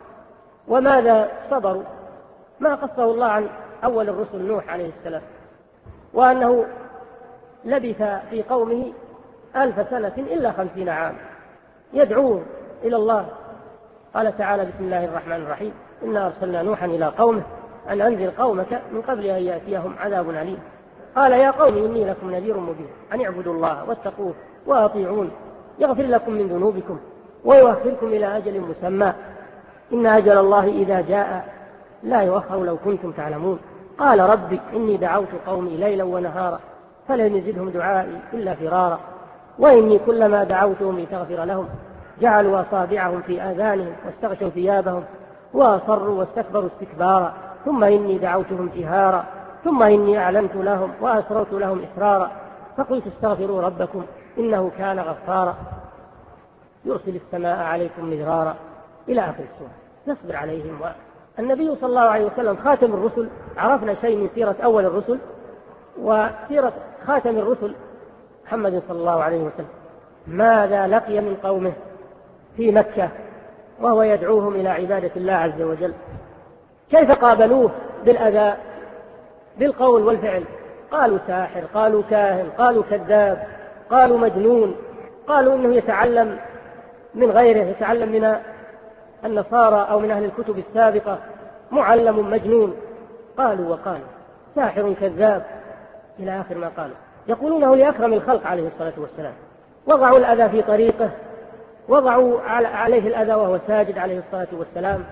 وماذا صبروا. ما قصه الله عن أول الرسل نوح عليه السلام، وأنه لبث في قومه 1000 سنة إلا 50 عام يدعوه إلى الله. قال تعالى بسم الله الرحمن الرحيم إنا أرسلنا نوحا إلى قومه أن أنذر قومك من قبل أن يأتيهم عذاب أليم قال يا قوم إني لكم نذير مبين أن اعبدوا الله واتقوه وأطيعون يغفر لكم من ذنوبكم ويؤخركم إلى أجل مسمى إن أجل الله إذا جاء لا يؤخر لو كنتم تعلمون قال رب إني دعوت قومي ليلا ونهارا فلم يزدهم دعائي إلا فرارا وإني كلما دعوتهم لتغفر لهم جعلوا أصابعهم في آذانهم واستغشوا ثيابهم وأصروا واستكبروا استكبارا ثم إني دعوتهم جهارا ثم إني أعلنت لهم وأسررت لهم إسرارا فقلت استغفروا ربكم إنه كان غفارا يرسل السماء عليكم مدرارا إلى آخر السورة. نصبر عليهم. والنبي صلى الله عليه وسلم خاتم الرسل. عرفنا شيء من سيرة أول الرسل وسيرة خاتم الرسل محمد صلى الله عليه وسلم. ماذا لقي من قومه في مكة وهو يدعوهم إلى عبادة الله عز وجل؟ كيف قابلوه بالأذى بالقول والفعل؟ قالوا ساحر، قالوا كاهن، قالوا كذاب، قالوا مجنون، قالوا إنه يتعلم من غيره، يتعلم من النصارى أو من أهل الكتب السابقة، معلم مجنون. قالوا وقالوا ساحر كذاب إلى آخر ما قالوا. يقولونه لأكرم الخلق عليه الصلاة والسلام. وضعوا الأذى في طريقه، وضعوا عليه الأذى وهو ساجد عليه الصلاة والسلام،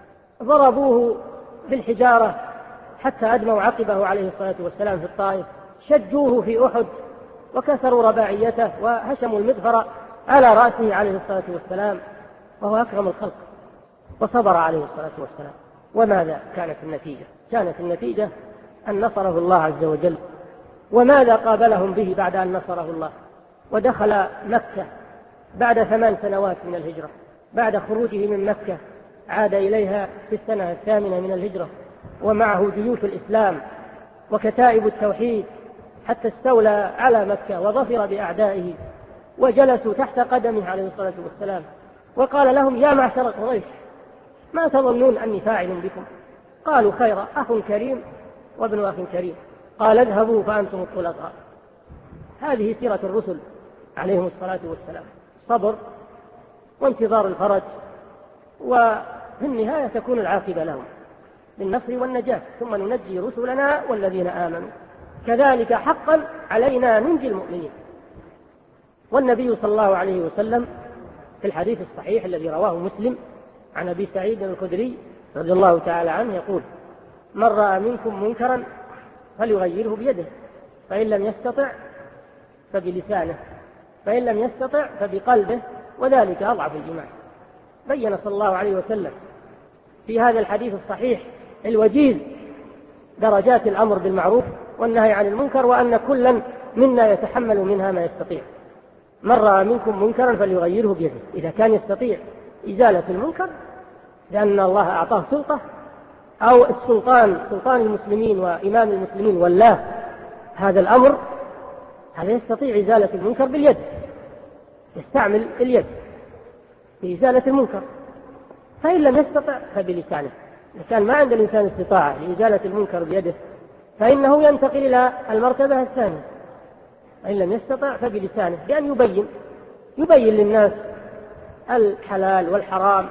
ضربوه بالحجارة حتى أدموا عقبه عليه الصلاة والسلام في الطائف، شجوه في أحد وكسروا رباعيته وهشموا المغفر على رأسه عليه الصلاة والسلام وهو أكرم الخلق، وصبر عليه الصلاة والسلام. وماذا كانت النتيجة؟ كانت النتيجة أن نصره الله عز وجل. وماذا قابلهم به بعد أن نصره الله؟ ودخل مكة بعد 8 سنوات من الهجرة. بعد خروجه من مكة عاد إليها في السنة 8 من الهجرة ومعه جيوش الإسلام وكتائب التوحيد حتى استولى على مكة وظفر بأعدائه، وجلسوا تحت قدمه عليه الصلاة والسلام وقال لهم يا معشر قريش ما تظنون أني فاعل بكم؟ قالوا خيرا، أخ كريم وابن أخ كريم. قال اذهبوا فأنتم الطلقاء. هذه سيرة الرسل عليهم الصلاة والسلام، صبر وانتظار الفرج، وفي النهاية تكون العاقبة لهم بالنصر والنجاة. ثم ننجي رسلنا والذين آمنوا كذلك حقا علينا ننجي المؤمنين. والنبي صلى الله عليه وسلم في الحديث الصحيح الذي رواه مسلم عن أبي سعيد الخدري رضي الله تعالى عنه يقول من رأى منكم منكرا فليغيره بيده فإن لم يستطع فبلسانه فإن لم يستطع فبقلبه وذلك أضعف الإيمان. بين صلى الله عليه وسلم في هذا الحديث الصحيح الوجيز درجات الأمر بالمعروف والنهي عن المنكر، وأن كلا منا يتحمل منها ما يستطيع. من رأى منكم منكرا فليغيره بيده، إذا كان يستطيع إزالة المنكر لأن الله أعطاه سلطة، أو سلطان المسلمين وإمام المسلمين والله هذا الأمر، هذا يستطيع إزالة المنكر باليد. يستعمل اليد في إزالة المنكر، فإن لم يستطع فبلسانه. إذا كان ما عند الإنسان استطاعة لإزالة المنكر بيده فإنه ينتقل إلى المرتبة الثانية، وإن لم يستطع فبلسانه، بأن يبين للناس الحلال والحرام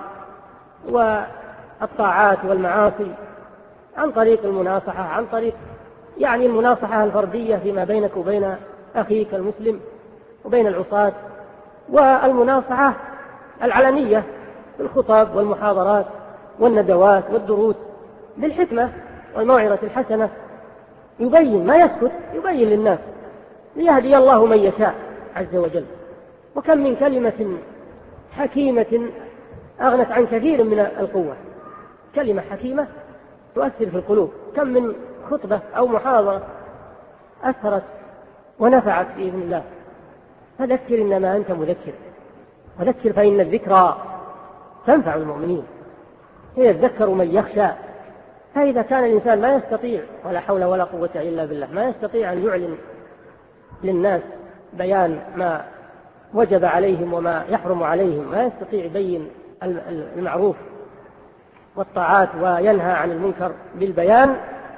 والطاعات والمعاصي عن طريق المناصحة، عن طريق يعني المناصحة الفردية فيما بينك وبين أخيك المسلم وبين العصاة، والمناصحة العلنية في الخطب والمحاضرات والندوات والدروس بالحكمة والموعظة الحسنة، يبين ما يسكت، يبين للناس ليهدي الله من يشاء عز وجل. وكم من كلمة حكيمة أغنت عن كثير من القوة، كلمة حكيمة تؤثر في القلوب، كم من خطبة أو محاضرة أثرت ونفعت بإذن الله. فذكر إنما أنت مذكر، وذكر فإن الذكرى تنفع المؤمنين، سيذكر من يخشى. فإذا كان الإنسان ما يستطيع، ولا حول ولا قوة إلا بالله، ما يستطيع أن يعلن للناس بيان ما وجب عليهم وما يحرم عليهم، ما يستطيع يبين المعروف والطاعات وينهى عن المنكر بالبيان،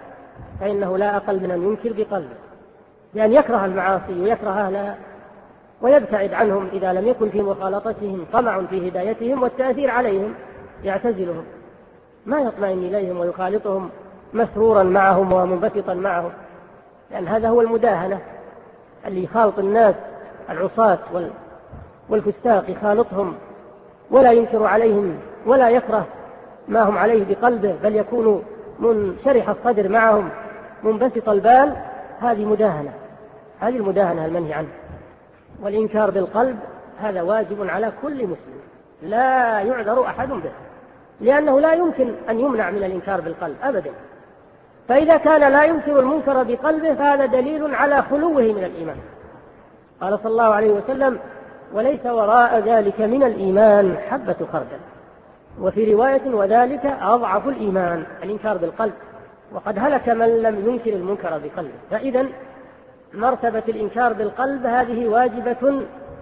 فإنه لا أقل من أن ينكر بقلبه، بأن يكره المعاصي ويكره أهلها ويبتعد عنهم إذا لم يكن في مخالطتهم طمع في هدايتهم والتأثير عليهم، يعتزلهم، ما يطمئن إليهم ويخالطهم مسرورا معهم ومنبسطا معهم، لأن هذا هو المداهنة، اللي يخالط الناس العصاة والفساق يخالطهم ولا ينكر عليهم ولا يكره ما هم عليه بقلبه، بل يكون منشرح الصدر معهم منبسط البال. هذه مداهنة، هذه المداهنة المنهي عنها. والإنكار بالقلب هذا واجب على كل مسلم، لا يعذر أحد به، لأنه لا يمكن أن يمنع من الإنكار بالقلب أبدا. فإذا كان لا ينكر المنكر بقلبه فهذا دليل على خلوه من الإيمان. قال صلى الله عليه وسلم: وليس وراء ذلك من الإيمان حبة خردل. وفي رواية: وذلك أضعف الإيمان، الإنكار بالقلب. وقد هلك من لم ينكر المنكر بقلبه. فإذا مرتبة الإنكار بالقلب هذه واجبة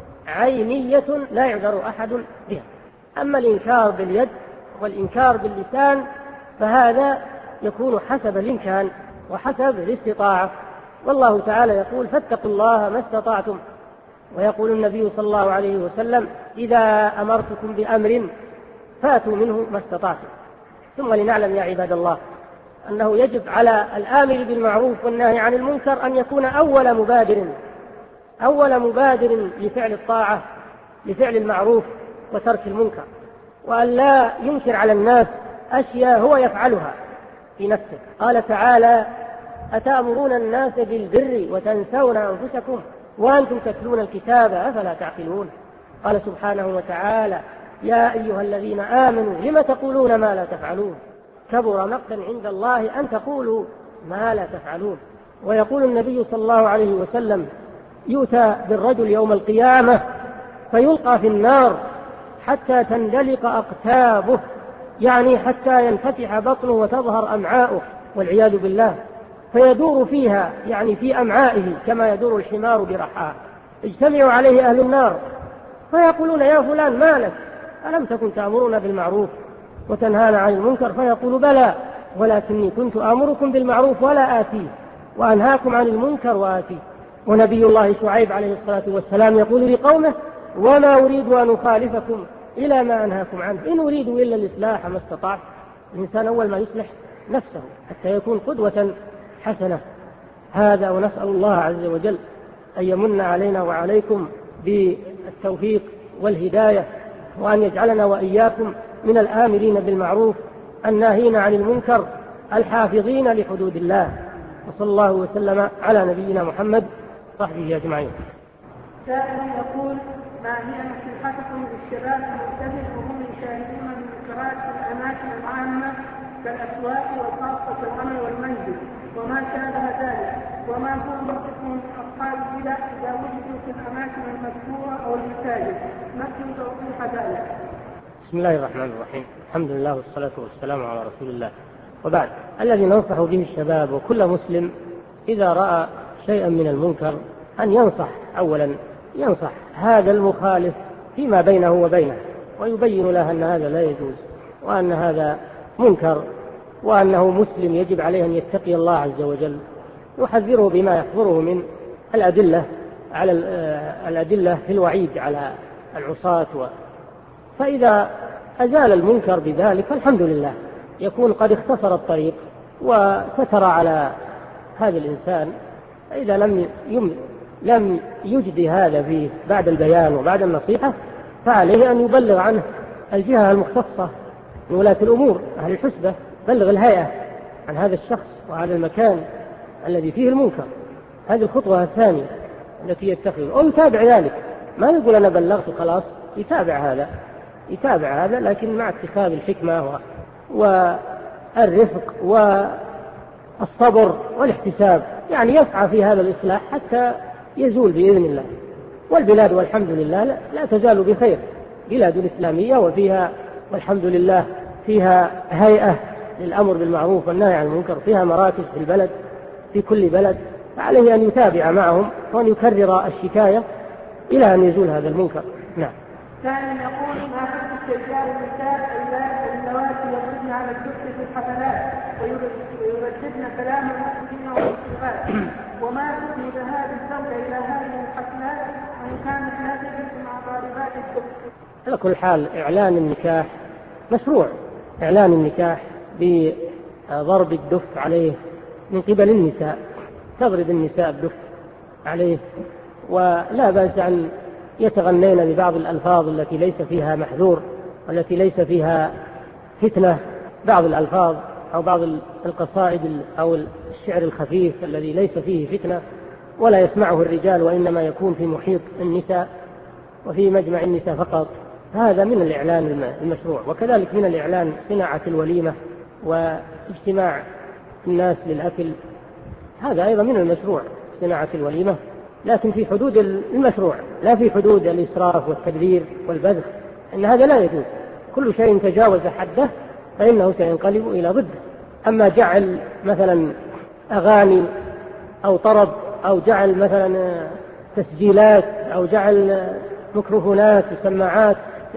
عينية لا يعذر أحد بها. أما الإنكار باليد والإنكار باللسان فهذا يكون حسب الإمكان وحسب الاستطاعة. والله تعالى يقول: فاتقوا الله ما استطعتم. ويقول النبي صلى الله عليه وسلم: إذا أمرتكم بأمر فاتوا منه ما استطعتم. ثم لنعلم يا عباد الله أنه يجب على الآمر بالمعروف والناهي عن المنكر أن يكون أول مبادر لفعل الطاعة، لفعل المعروف وترك المنكر، وأن لا ينكر على الناس أشياء هو يفعلها في نفسه. قال تعالى: أتأمرون الناس بالبر وتنسون أنفسكم وأنتم تتلون الكتاب أفلا تعقلون. قال سبحانه وتعالى: يا أيها الذين آمنوا لم تقولون ما لا تفعلون كبر مقتا عند الله أن تقولوا ما لا تفعلون. ويقول النبي صلى الله عليه وسلم: يؤتى بالرجل يوم القيامة فيلقى في النار حتى تندلق أقتابه، يعني حتى ينفتح بطنه وتظهر أمعاؤه والعياذ بالله، فيدور فيها، يعني في أمعائه كما يدور الحمار برحاه. اجتمع عليه أهل النار فيقولون: يا فلان ما لك؟ ألم تكن تأمرنا بالمعروف وتنهانا عن المنكر؟ فيقول: بلى، ولكني كنت آمركم بالمعروف ولا آتيه، وأنهاكم عن المنكر وآتيه. ونبي الله شعيب عليه الصلاة والسلام يقول لقومه: وما أريد أن أخالفكم إلى ما أنهاكم عنه، إن أريد إلا الإصلاح ما استطعت. الإنسان أول ما يصلح نفسه حتى يكون قدوة حسنة. هذا، ونسأل الله عز وجل أن يمن علينا وعليكم بالتوفيق والهداية، وأن يجعلنا وإياكم من الآمرين بالمعروف الناهين عن المنكر الحافظين لحدود الله. وصلى الله وسلم على نبينا محمد وصحبه أجمعين. سائل يقول: ما هي نصيحتكم للشباب المعتزل وهم يشاهدون المنكرات في الأماكن العامة كالأسواق والخاصة العمل والمنزل وما شابه ذلك، وما هو موقفهم من أصحاب البدع إذا وجدوا في الأماكن المذكورة أو المساجد؟ نرجو توضيح ذلك. بسم الله الرحمن الرحيم. الحمد لله والصلاة والسلام على رسول الله. وبعد، الذي ننصح به الشباب وكل مسلم إذا رأى شيئا من المنكر أن ينصح أولا ينصح هذا المخالف فيما بينه وبينه، ويبين له أن هذا لا يجوز، وأن هذا منكر، وأنه مسلم يجب عليه أن يتقي الله عز وجل، يحذره بما يحضره من الأدلة على الأدلة في الوعيد على العصاة. فإذا أزال المنكر بذلك فالحمد لله، يكون قد اختصر الطريق وستر على هذا الإنسان. إذا لم يجد هذا فيه بعد البيان وبعد النصيحة، فعليه أن يبلغ عنه الجهة المختصة من ولاة الأمور أهل الحسبة، بلغ الهيئة عن هذا الشخص وهذا المكان الذي فيه المنكر. هذه الخطوة الثانية التي يتخذ، أو يتابع ذلك، ما يقول أنا بلغت خلاص، يتابع هذا لكن مع اتخاذ الحكمة والرفق والصبر والاحتساب، يعني يسعى في هذا الإصلاح حتى يزول بإذن الله. والبلاد والحمد لله لا تزال بخير، بلاد الإسلامية وفيها والحمد لله فيها هيئة للأمر بالمعروف والنهي عن المنكر، فيها مراكز في البلد في كل بلد، عليه أن يتابع معهم وأن يكرر الشكاية إلى أن يزول هذا المنكر. نعم. ثانيا يقول ما حد استئجار النساء اللواتي يخرجن على الدخل في الحفلات ويرددن كلام المسلمين والمسلمات، وما حكم ذهاب الزوجة إلى هذه الحفلات وإن كانت لا تجلس مع ضاربات الدخل؟ على كل حال إعلان النكاح مشروع، إعلان النكاح بضرب الدف عليه من قبل النساء، تضرب النساء الدف عليه، ولا بأس أن يتغنين ببعض الألفاظ التي ليس فيها محذور والتي ليس فيها فتنة، بعض الألفاظ أو بعض القصائد أو الشعر الخفيف الذي ليس فيه فتنة ولا يسمعه الرجال وإنما يكون في محيط النساء وفي مجمع النساء فقط. هذا من الإعلان المشروع. وكذلك من الإعلان صناعة الوليمة واجتماع الناس للأكل، هذا أيضا من المشروع صناعة الوليمة، لكن في حدود المشروع، لا في حدود الإسراف والتبذير والبذخ، إن هذا لا يجوز. كل شيء تجاوز حده فإنه سينقلب إلى ضده. أما جعل مثلا أغاني أو طرب أو جعل مثلا تسجيلات أو جعل ميكروفونات وسماعات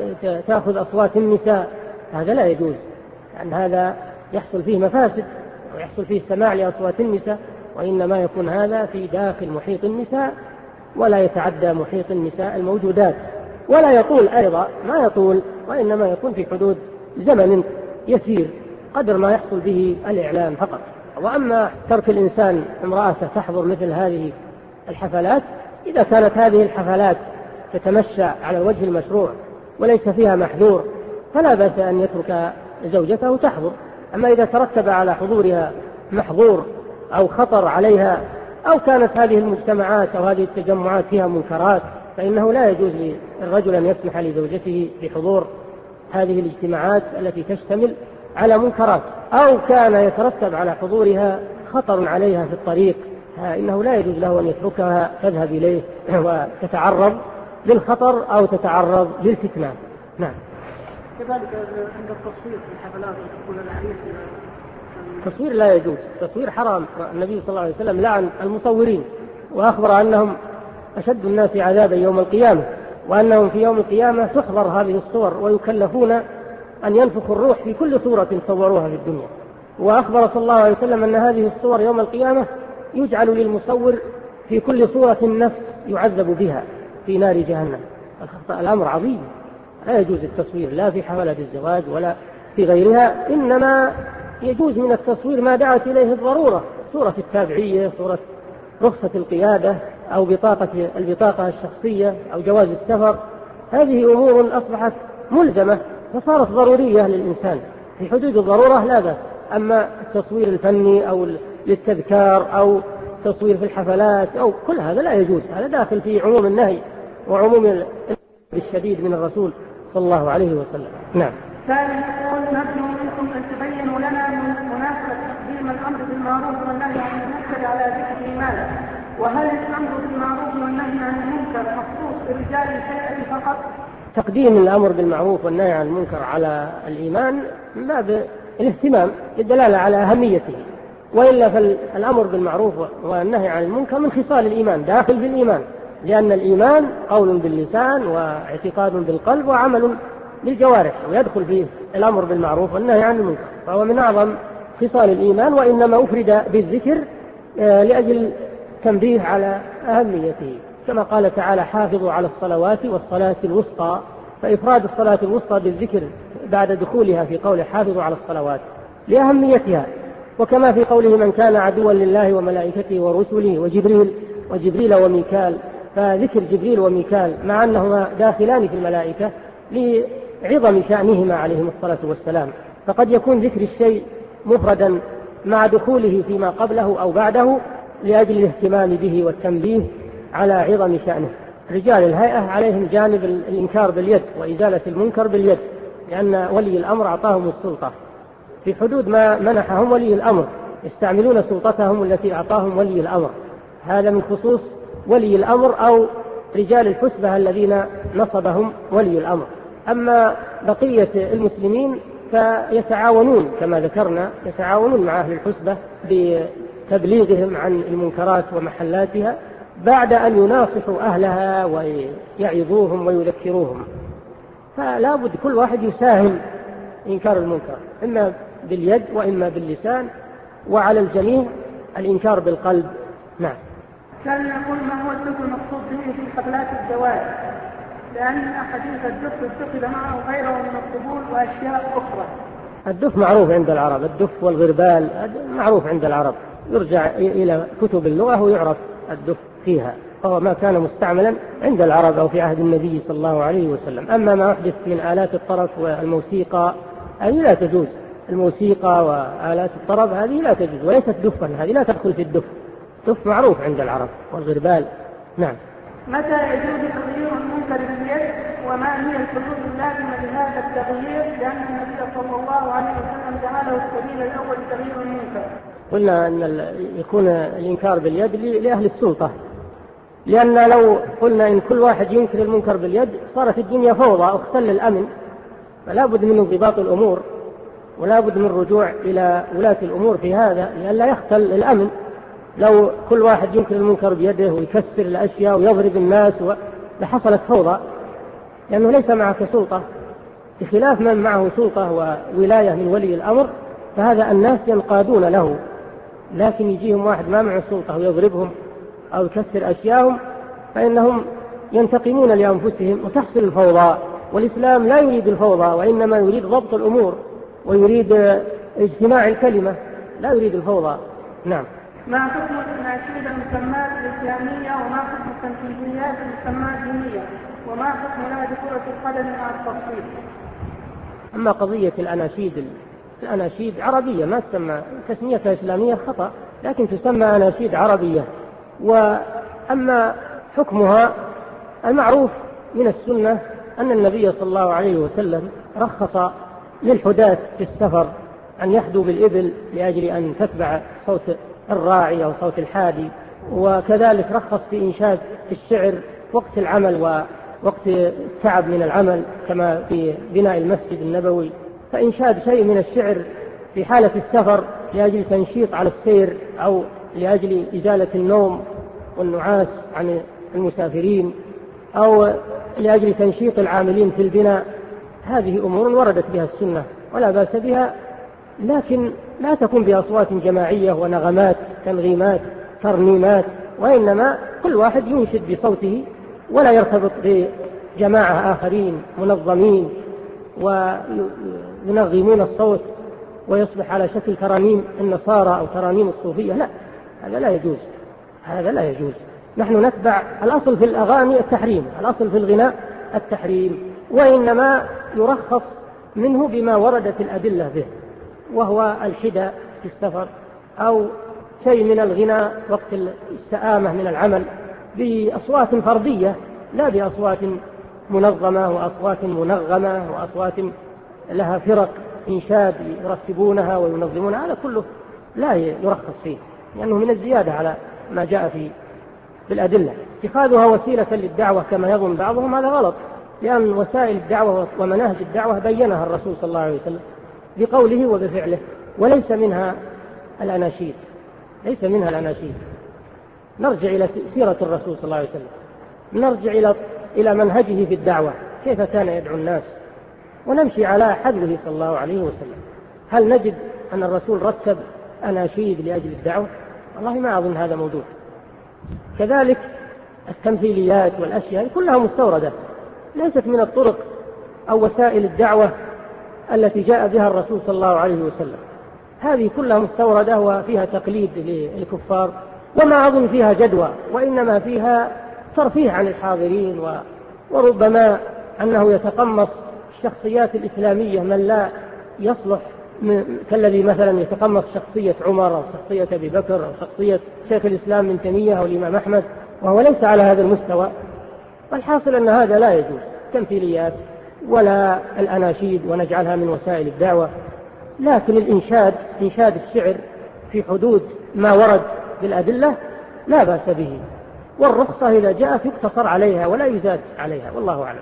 تأخذ أصوات النساء، هذا لا يجوز، لأن هذا يحصل فيه مفاسد ويحصل فيه سماع لأصوات النساء، وإنما يكون هذا في داخل محيط النساء ولا يتعدى محيط النساء الموجودات، ولا يطول أيضا، ما يطول، وإنما يكون في حدود زمن يسير قدر ما يحصل به الإعلام فقط. وأما ترك الإنسان امرأته تحضر مثل هذه الحفلات، إذا كانت هذه الحفلات تتمشى على الوجه المشروع وليس فيها محذور فلا بأس أن يترك زوجته تحضر. أما إذا ترتب على حضورها محظور أو خطر عليها، أو كانت هذه المجتمعات أو هذه التجمعات فيها منكرات، فإنه لا يجوز للرجل أن يسمح لزوجته بحضور هذه الاجتماعات التي تشتمل على منكرات، أو كان يترتب على حضورها خطر عليها في الطريق، إنه لا يجوز له أن يتركها تذهب إليه وتتعرض للخطر أو تتعرض للفتنة. نعم. كذلك عند التصوير في الحفلات يقول العريس التصوير لا يجوز، التصوير حرام. النبي صلى الله عليه وسلم لعن المصورين وأخبر أنهم أشد الناس عذابا يوم القيامة، وأنهم في يوم القيامة تحضر هذه الصور ويكلفون أن ينفخوا الروح في كل صورة صوروها في الدنيا. وأخبر صلى الله عليه وسلم أن هذه الصور يوم القيامة يجعل للمصور في كل صورة نفس يعذب بها في نار جهنم. الأمر عظيم، لا يجوز التصوير لا في حفلات الزواج ولا في غيرها، إنما يجوز من التصوير ما دعت إليه الضرورة، صورة التابعية، صورة رخصة القيادة، أو البطاقة الشخصية، أو جواز السفر. هذه أمور أصبحت ملزمة فصارت ضرورية للإنسان، في حدود الضرورة لا بأس. أما التصوير الفني أو للتذكار أو تصوير في الحفلات أو كل هذا لا يجوز، هذا داخل في عموم النهي وعموم الشديد من الرسول صلى الله عليه وسلم. نعم. ثانيا يقول نرجو منكم أن تبينوا لنا مناسبة تقديم الأمر بالمعروف والنهي عن المنكر على ذكر الإيمان، وهل الأمر بالمعروف والنهي عن المنكر مخصوص برجال الشيء فقط؟ تقديم الأمر بالمعروف والنهي عن المنكر على الإيمان من باب الاهتمام للدلالة على أهميته، وإلا فالأمر بالمعروف والنهي عن المنكر من خصال الإيمان، داخل في الإيمان، لأن الإيمان قول باللسان واعتقاد بالقلب وعمل بالجوارح، ويدخل فيه الأمر بالمعروف والنهي عن المنكر، فهو من أعظم خصال الإيمان، وإنما أفرد بالذكر لأجل تنبيه على أهميته، كما قال تعالى حافظوا على الصلوات والصلاة الوسطى، فإفراد الصلاة الوسطى بالذكر بعد دخولها في قول حافظوا على الصلوات لأهميتها. وكما في قوله من كان عدوا لله وملائكته ورسله وجبريل وميكال، فذكر جبريل وميكال مع أنهما داخلان في الملائكة لعظم شأنهما عليهم الصلاة والسلام، فقد يكون ذكر الشيء مفردا مع دخوله فيما قبله أو بعده لأجل الاهتمام به والتنبيه على عظم شأنه. رجال الهيئة عليهم جانب الإنكار باليد وإزالة المنكر باليد، لأن ولي الأمر أعطاهم السلطة في حدود ما منحهم ولي الأمر، يستعملون سلطتهم التي أعطاهم ولي الأمر، هذا من خصوص ولي الأمر أو رجال الحسبة الذين نصبهم ولي الأمر. أما بقية المسلمين فيتعاونون كما ذكرنا، يتعاونون مع أهل الحسبة بتبليغهم عن المنكرات ومحلاتها بعد أن يناصحوا أهلها ويعظوهم ويذكروهم، فلا بد كل واحد يساهم إنكار المنكر إما باليد وإما باللسان، وعلى الجميع الإنكار بالقلب. نعم. كان يقول ما هو الدف المقصود به في حفلات الزواج، لأن حديث الدف اتخذ معه غيره من القبول وأشياء أخرى. الدف معروف عند العرب، الدف والغربال معروف عند العرب، يرجع إلى كتب اللغة ويعرف الدف فيها، فهو ما كان مستعملا عند العرب أو في عهد النبي صلى الله عليه وسلم. أما ما يحدث من آلات الطرف والموسيقى هذه لا تجوز، الموسيقى وآلات الطرب هذه لا تجوز وليست دفا، هذه لا تدخل في الدف، دف معروف عند العرب والغربال. نعم. متى يجوز تغيير المنكر باليد، وما هي الحدود اللازمة لهذا التغيير، لأن النبي صلى الله عليه وسلم جعله السبيل الأول لتغيير المنكر؟ قلنا أن يكون الإنكار باليد لأهل السلطة، لأن لو قلنا إن كل واحد ينكر المنكر باليد صارت الدنيا فوضى واختل الأمن، فلا بد من انضباط الأمور ولا بد من الرجوع إلى ولاة الأمور في هذا لئلا يختل الأمن. لو كل واحد ينكر المنكر بيده ويكسر الأشياء ويضرب الناس لحصلت فوضى، لأنه ليس معك سلطة، بخلاف من معه سلطة وولاية من ولي الأمر فهذا الناس ينقادون له، لكن يجيهم واحد ما معه سلطة ويضربهم أو يكسر أشياءهم فإنهم ينتقمون لأنفسهم وتحصل الفوضى. والإسلام لا يريد الفوضى وإنما يريد ضبط الأمور ويريد اجتماع الكلمة، لا يريد الفوضى. نعم. ما حكم الأناشيد المسمات الإسلامية، وما حكم التنفيذيات المسمات دينية، وما حكم لعب كرة القدم مع التفصيل؟ أما قضية الأناشيد عربية ما تسمى، تسميتها إسلامية خطأ، لكن تسمى أناشيد عربية. وأما حكمها المعروف من السنة أن النبي صلى الله عليه وسلم رخص للحداة في السفر أن يحدوا بالإبل لأجل أن تتبع صوت الراعي أو صوت الحادي، وكذلك رخص في إنشاد الشعر وقت العمل ووقت التعب من العمل كما في بناء المسجد النبوي، فإنشاد شيء من الشعر في حالة السفر لأجل تنشيط على السير أو لأجل إزالة النوم والنعاس عن المسافرين أو لأجل تنشيط العاملين في البناء، هذه أمور وردت بها السنة ولا بأس بها، لكن لا تكون بأصوات جماعية ونغمات تنغيمات ترنيمات، وإنما كل واحد ينشد بصوته ولا يرتبط بجماعة آخرين منظمين وينغمون الصوت ويصبح على شكل ترانيم النصارى أو ترانيم الصوفية. لا، هذا لا يجوز، هذا لا يجوز. نحن نتبع الأصل في الأغاني التحريم، الأصل في الغناء التحريم، وإنما يرخص منه بما وردت الأدلة به، وهو الحدى في السفر أو شيء من الغناء وقت السآمة من العمل بأصوات فردية لا بأصوات منظمة وأصوات منغمة وأصوات لها فرق إنشاد يرتبونها وينظمونها، هذا كله لا يرخص فيه لأنه من الزيادة على ما جاء في بالأدلة. اتخاذها وسيلة للدعوة كما يظن بعضهم هذا غلط، لأن وسائل الدعوة ومناهج الدعوة بينها الرسول صلى الله عليه وسلم بقوله وبفعله، وليس منها الأناشيد، ليس منها الأناشيد. نرجع إلى سيرة الرسول صلى الله عليه وسلم، نرجع إلى منهجه في الدعوة، كيف كان يدعو الناس، ونمشي على حذره صلى الله عليه وسلم. هل نجد أن الرسول رتب أناشيد لأجل الدعوة؟ والله ما أظن هذا موجود. كذلك التمثيليات والأشياء كلها مستوردة، ليست من الطرق أو وسائل الدعوة التي جاء بها الرسول صلى الله عليه وسلم. هذه كلها مستوردة وفيها تقليد للكفار، وما أظن فيها جدوى، وإنما فيها ترفيه عن الحاضرين، وربما أنه يتقمص الشخصيات الإسلامية من لا يصلح، كالذي مثلا يتقمص شخصية عمر أو شخصية أبي بكر أو شخصية شيخ الإسلام من تيمية أو الإمام أحمد، وهو ليس على هذا المستوى. والحاصل أن هذا لا يجوز، تمثيليات ولا الأناشيد ونجعلها من وسائل الدعوة. لكن إنشاد الشعر في حدود ما ورد بالأدلة لا بأس به، والرخصة إذا جاءت يقتصر عليها ولا يزاد عليها، والله أعلم.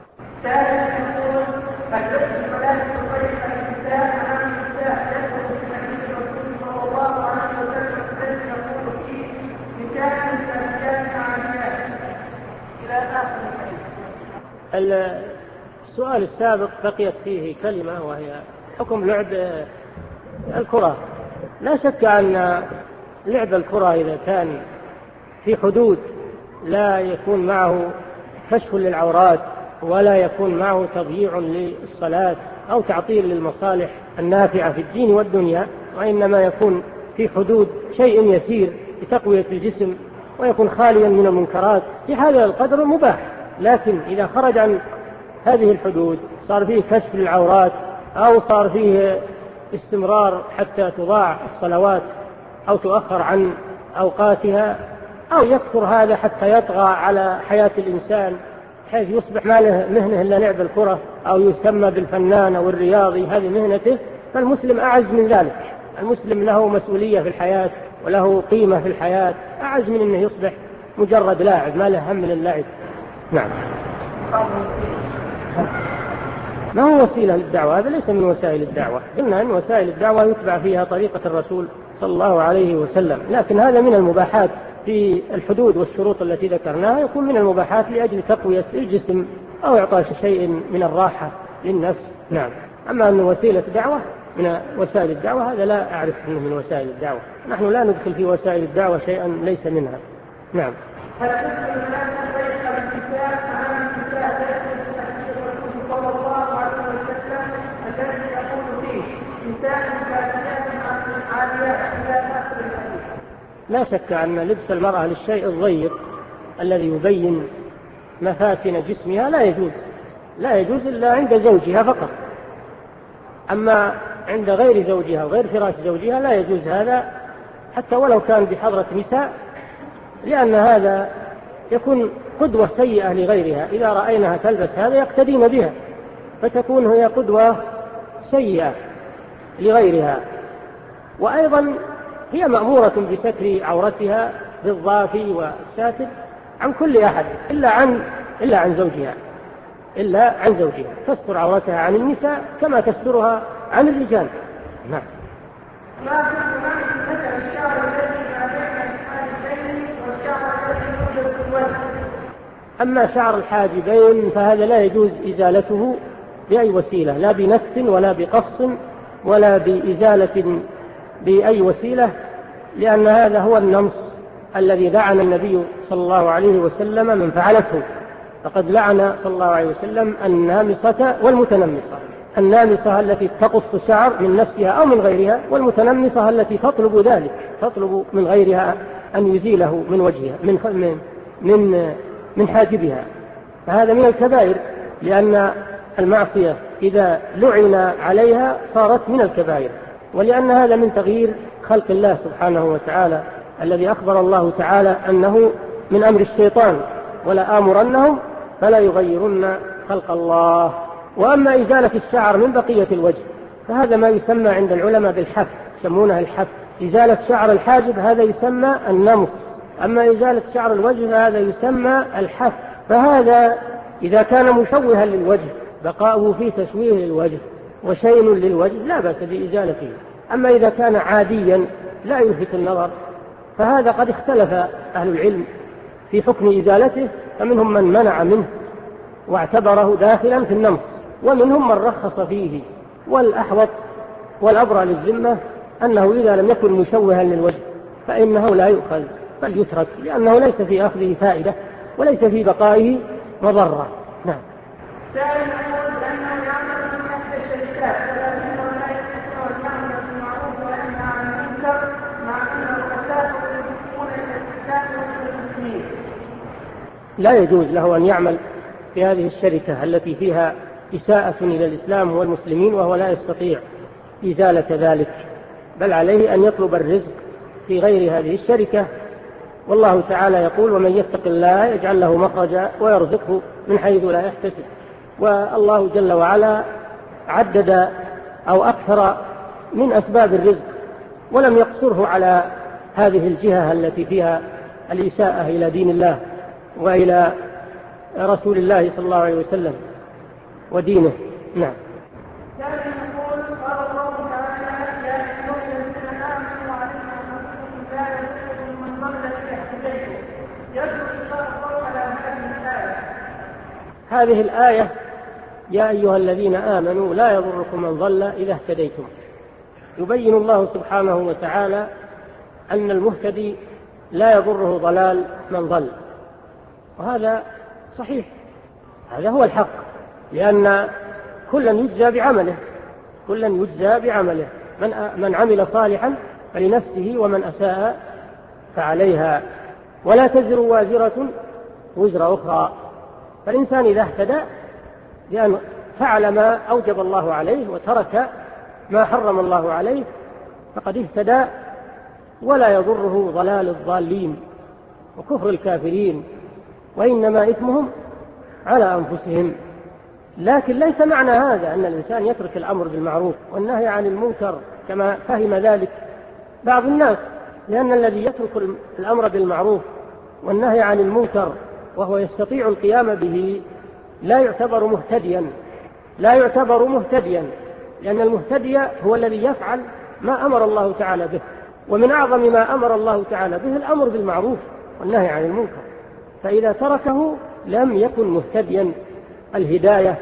السؤال السابق بقيت فيه كلمة، وهي حكم لعب الكرة. لا شك أن لعب الكرة إذا كان في حدود لا يكون معه كشف للعورات ولا يكون معه تضييع للصلاة أو تعطيل للمصالح النافعة في الدين والدنيا، وإنما يكون في حدود شيء يسير لتقوية الجسم ويكون خاليا من المنكرات، في هذا القدر مباح. لكن إذا خرج عن هذه الحدود، صار فيه كشف للعورات أو صار فيه استمرار حتى تضاع الصلوات أو تؤخر عن أوقاتها، أو يكثر هذا حتى يطغى على حياة الإنسان حيث يصبح ما له مهنة إلا لعب الكرة، أو يسمى بالفنان أو الرياضي هذه مهنته، فالمسلم أعز من ذلك. المسلم له مسؤولية في الحياة وله قيمة في الحياة، أعز من أنه يصبح مجرد لاعب ما له هم من اللعب. نعم. ما هو وسيلة للدعوة؟ هذا ليس من وسائل الدعوة. قلنا أن وسائل الدعوة يتبع فيها طريقة الرسول صلى الله عليه وسلم، لكن هذا من المباحات في الحدود والشروط التي ذكرناها، يكون من المباحات لأجل تقوية الجسم أو إعطاء شيء من الراحة للنفس. نعم. أما أن وسيلة دعوة من وسائل الدعوة، هذا لا أعرف أنه من وسائل الدعوة. نحن لا ندخل في وسائل الدعوة شيئا ليس منها. نعم. لا شك أن لبس المرأة للشيء الضيق الذي يبين مفاتن جسمها لا يجوز إلا عند زوجها فقط. أما عند غير زوجها وغير فراش زوجها لا يجوز هذا، حتى ولو كان بحضرة نساء، لأن هذا يكون قدوة سيئة لغيرها. إذا رأينها تلبس هذا يقتدين بها، فتكون هي قدوة سيئة لغيرها. وأيضا هي مأمورة بستر عورتها بالضافي والساتر عن كل أحد إلا عن زوجها، تستر عورتها عن النساء كما تسترها عن الرجال. نعم. أما شعر الحاجبين فهذا لا يجوز إزالته بأي وسيلة، لا بنفس ولا بقص ولا بإزالة بأي وسيلة، لأن هذا هو النمص الذي لعن النبي صلى الله عليه وسلم من فعلته. فقد لعن صلى الله عليه وسلم النامصة والمتنمصة. النامصة التي تقص شعر من نفسها أو من غيرها، والمتنمصة التي تطلب ذلك، تطلب من غيرها أن يزيله من وجهها من حاجبها. فهذا من الكبائر، لأن المعصية إذا لعن عليها صارت من الكبائر، ولأن هذا من تغيير خلق الله سبحانه وتعالى، الذي أخبر الله تعالى أنه من أمر الشيطان: ولا آمرنهم فلا يغيرن خلق الله. وأما إزالة الشعر من بقية الوجه فهذا ما يسمى عند العلماء بالحف، يسمونها الحف. إزالة شعر الحاجب هذا يسمى النمص، أما إزالة شعر الوجه فهذا يسمى الحف. فهذا إذا كان مشوها للوجه، بقاؤه فيه تشويه للوجه وشين للوجه، لا بأس بإزالته. أما إذا كان عاديا لا يلفت النظر فهذا قد اختلف أهل العلم في حكم إزالته، فمنهم من منع منه واعتبره داخلا في النمص، ومنهم من رخص فيه. والأحوط والأبرى للذمة أنه إذا لم يكن مشوها للوجه فإنه لا يؤخذ بل يترك، لأنه ليس في أخذه فائدة وليس في بقائه مضرة. نعم. ثانيا يقول أنه يعمل من تحت الشركات ولكنه لا يستطيع أن يعمل بالمعروف وينهى عن المنكر مع أن الرسالة يضيفون إلى الإسلام والمسلمين. لا يجوز له أن يعمل في هذه الشركة التي فيها إساءة إلى الإسلام والمسلمين وهو لا يستطيع إزالة ذلك، بل عليه أن يطلب الرزق في غير هذه الشركة. والله تعالى يقول: ومن يتق الله يجعل له مخرجا ويرزقه من حيث لا يحتسب. والله جل وعلا عدد أو أكثر من أسباب الرزق ولم يقصره على هذه الجهة التي فيها الإساءة إلى دين الله وإلى رسول الله صلى الله عليه وسلم ودينه. نعم. هذه الآية: يا أيها الذين آمنوا لا يضركم من ضل إذا اهتديتم، يبين الله سبحانه وتعالى أن المهتدي لا يضره ضلال من ضل، وهذا صحيح، هذا هو الحق، لأن كلا يجزى بعمله، كلا يجزى بعمله، من عمل صالحا فلنفسه ومن أساء فعليها ولا تزر وازرة وزر أخرى. فالإنسان إذا اهتدى لأن فعل ما أوجب الله عليه وترك ما حرم الله عليه فقد اهتدى، ولا يضره ضلال الضالين وكفر الكافرين، وإنما إثمهم على أنفسهم. لكن ليس معنى هذا أن الإنسان يترك الأمر بالمعروف والنهي عن المنكر كما فهم ذلك بعض الناس، لأن الذي يترك الأمر بالمعروف والنهي عن المنكر وهو يستطيع القيام به لا يعتبر مهتديا، لا يعتبر مهتديا، لأن المهتدي هو الذي يفعل ما أمر الله تعالى به، ومن أعظم ما أمر الله تعالى به الأمر بالمعروف والنهي عن المنكر، فإذا تركه لم يكن مهتديا الهداية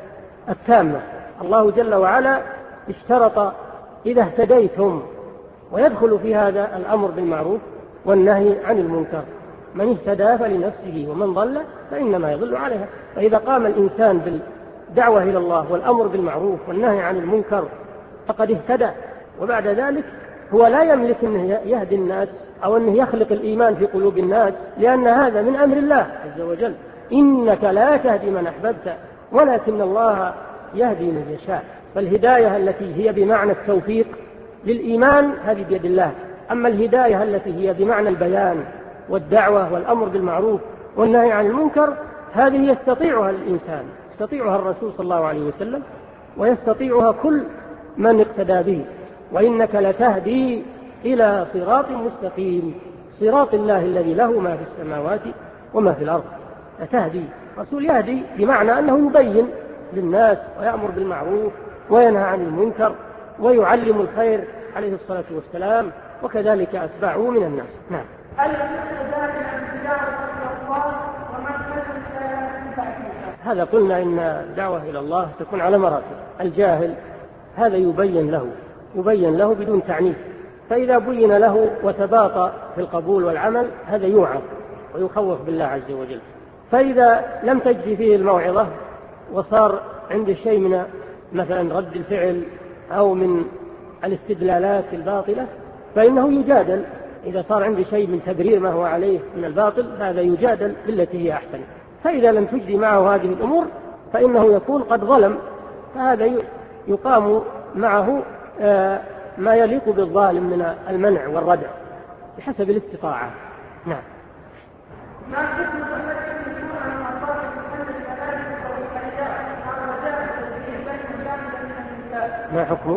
التامة. الله جل وعلا اشترط إذا اهتديتم، ويدخل في هذا الأمر بالمعروف والنهي عن المنكر. من اهتدى فلنفسه ومن ضل فإنما يضل عليها. فإذا قام الإنسان بالدعوة إلى الله والأمر بالمعروف والنهي عن المنكر فقد اهتدى، وبعد ذلك هو لا يملك أنه يهدي الناس أو أنه يخلق الإيمان في قلوب الناس، لأن هذا من أمر الله عز وجل: إنك لا تهدي من أحببت ولكن الله يهدي من يشاء. فالهداية التي هي بمعنى التوفيق للإيمان هذه بيد الله، أما الهداية التي هي بمعنى البيان والدعوة والأمر بالمعروف والنهي عن المنكر هذه يستطيعها الإنسان، يستطيعها الرسول صلى الله عليه وسلم، ويستطيعها كل من اقتدى به. وإنك لتهدي إلى صراط مستقيم، صراط الله الذي له ما في السماوات وما في الأرض. لتهدي، رسول يهدي بمعنى أنه يبين للناس ويأمر بالمعروف وينهى عن المنكر ويعلم الخير عليه الصلاة والسلام، وكذلك أتباعه من الناس. نعم. هذا قلنا إن الدعوة إلى الله تكون على مراتب. الجاهل هذا يبين له بدون تعنيف، فإذا بين له وتباطأ في القبول والعمل هذا يوعظ ويخوف بالله عز وجل. فإذا لم تجد فيه الموعظة وصار عنده شيء من مثلا رد الفعل أو من الاستدلالات الباطلة فإنه يجادل. إذا صار عنده شيء من تبرير ما هو عليه من الباطل هذا يجادل بالتي هي أحسن. فإذا لم تجدي معه هذه الأمور فإنه يكون قد ظلم، فهذا يقام معه ما يليق بالظالم من المنع والردع بحسب الاستطاعة. نعم. ما حكمه؟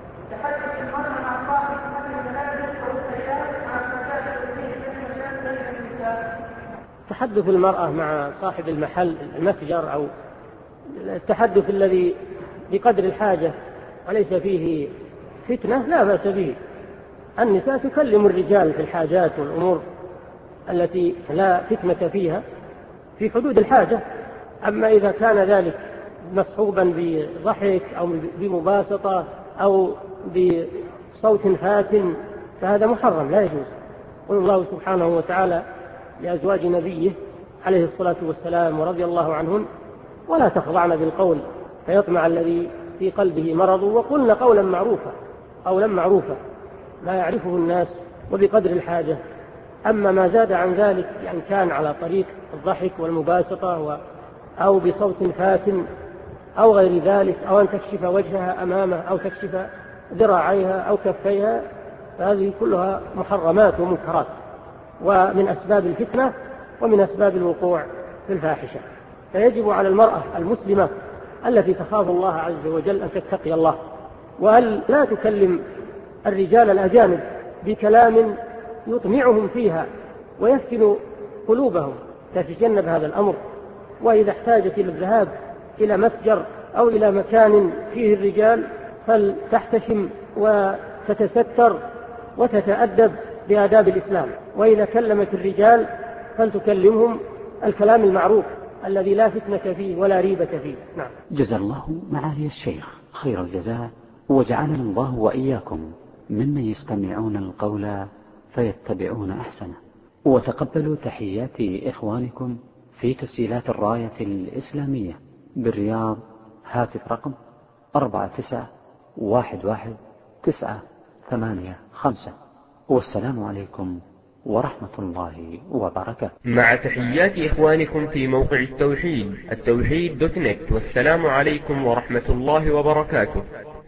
تحدث المرأة مع صاحب المحل المتجر أو التحدث الذي بقدر الحاجة وليس فيه فتنة لا بأس به. النساء تكلم الرجال في الحاجات والأمور التي لا فتنة فيها في حدود الحاجة. أما إذا كان ذلك مصحوبا بضحك أو بمباسطة أو بصوت فات فهذا محرم لا يجوز. قال الله سبحانه وتعالى لأزواج نبيه عليه الصلاة والسلام ورضي الله عنهن: ولا تخضعن بالقول فيطمع الذي في قلبه مرض وقلن قولا معروفا لا يعرفه الناس وبقدر الحاجة. أما ما زاد عن ذلك يعني كان على طريق الضحك والمباسطة أو بصوت فات أو غير ذلك، أو أن تكشف وجهها أمامه أو تكشف ذراعيها أو كفيها، فهذه كلها محرمات ومنكرات ومن أسباب الفتنة ومن أسباب الوقوع في الفاحشة. فيجب على المرأة المسلمة التي تخاف الله عز وجل أن تتقي الله وأن لا تكلم الرجال الأجانب بكلام يطمعهم فيها ويفتن قلوبهم، تتجنب هذا الأمر. وإذا احتاجت إلى الذهاب إلى مسجر أو إلى مكان فيه الرجال فلتحتشم وتتستر وتتأدب بآداب الإسلام. وإذا كلمت الرجال فلتكلمهم الكلام المعروف الذي لا فتنة فيه ولا ريبة فيه. نعم. جزا الله معالي الشيخ خير الجزاء، وجعلنا الله وإياكم ممن يستمعون القول فيتبعون أحسنه. وتقبلوا تحيات إخوانكم في تسجيلات الراية الإسلامية بالرياض، هاتف رقم 49111985. والسلام عليكم ورحمة الله وبركاته. مع تحيات إخوانكم في موقع التوحيد التوحيد.net، والسلام عليكم ورحمة الله وبركاته.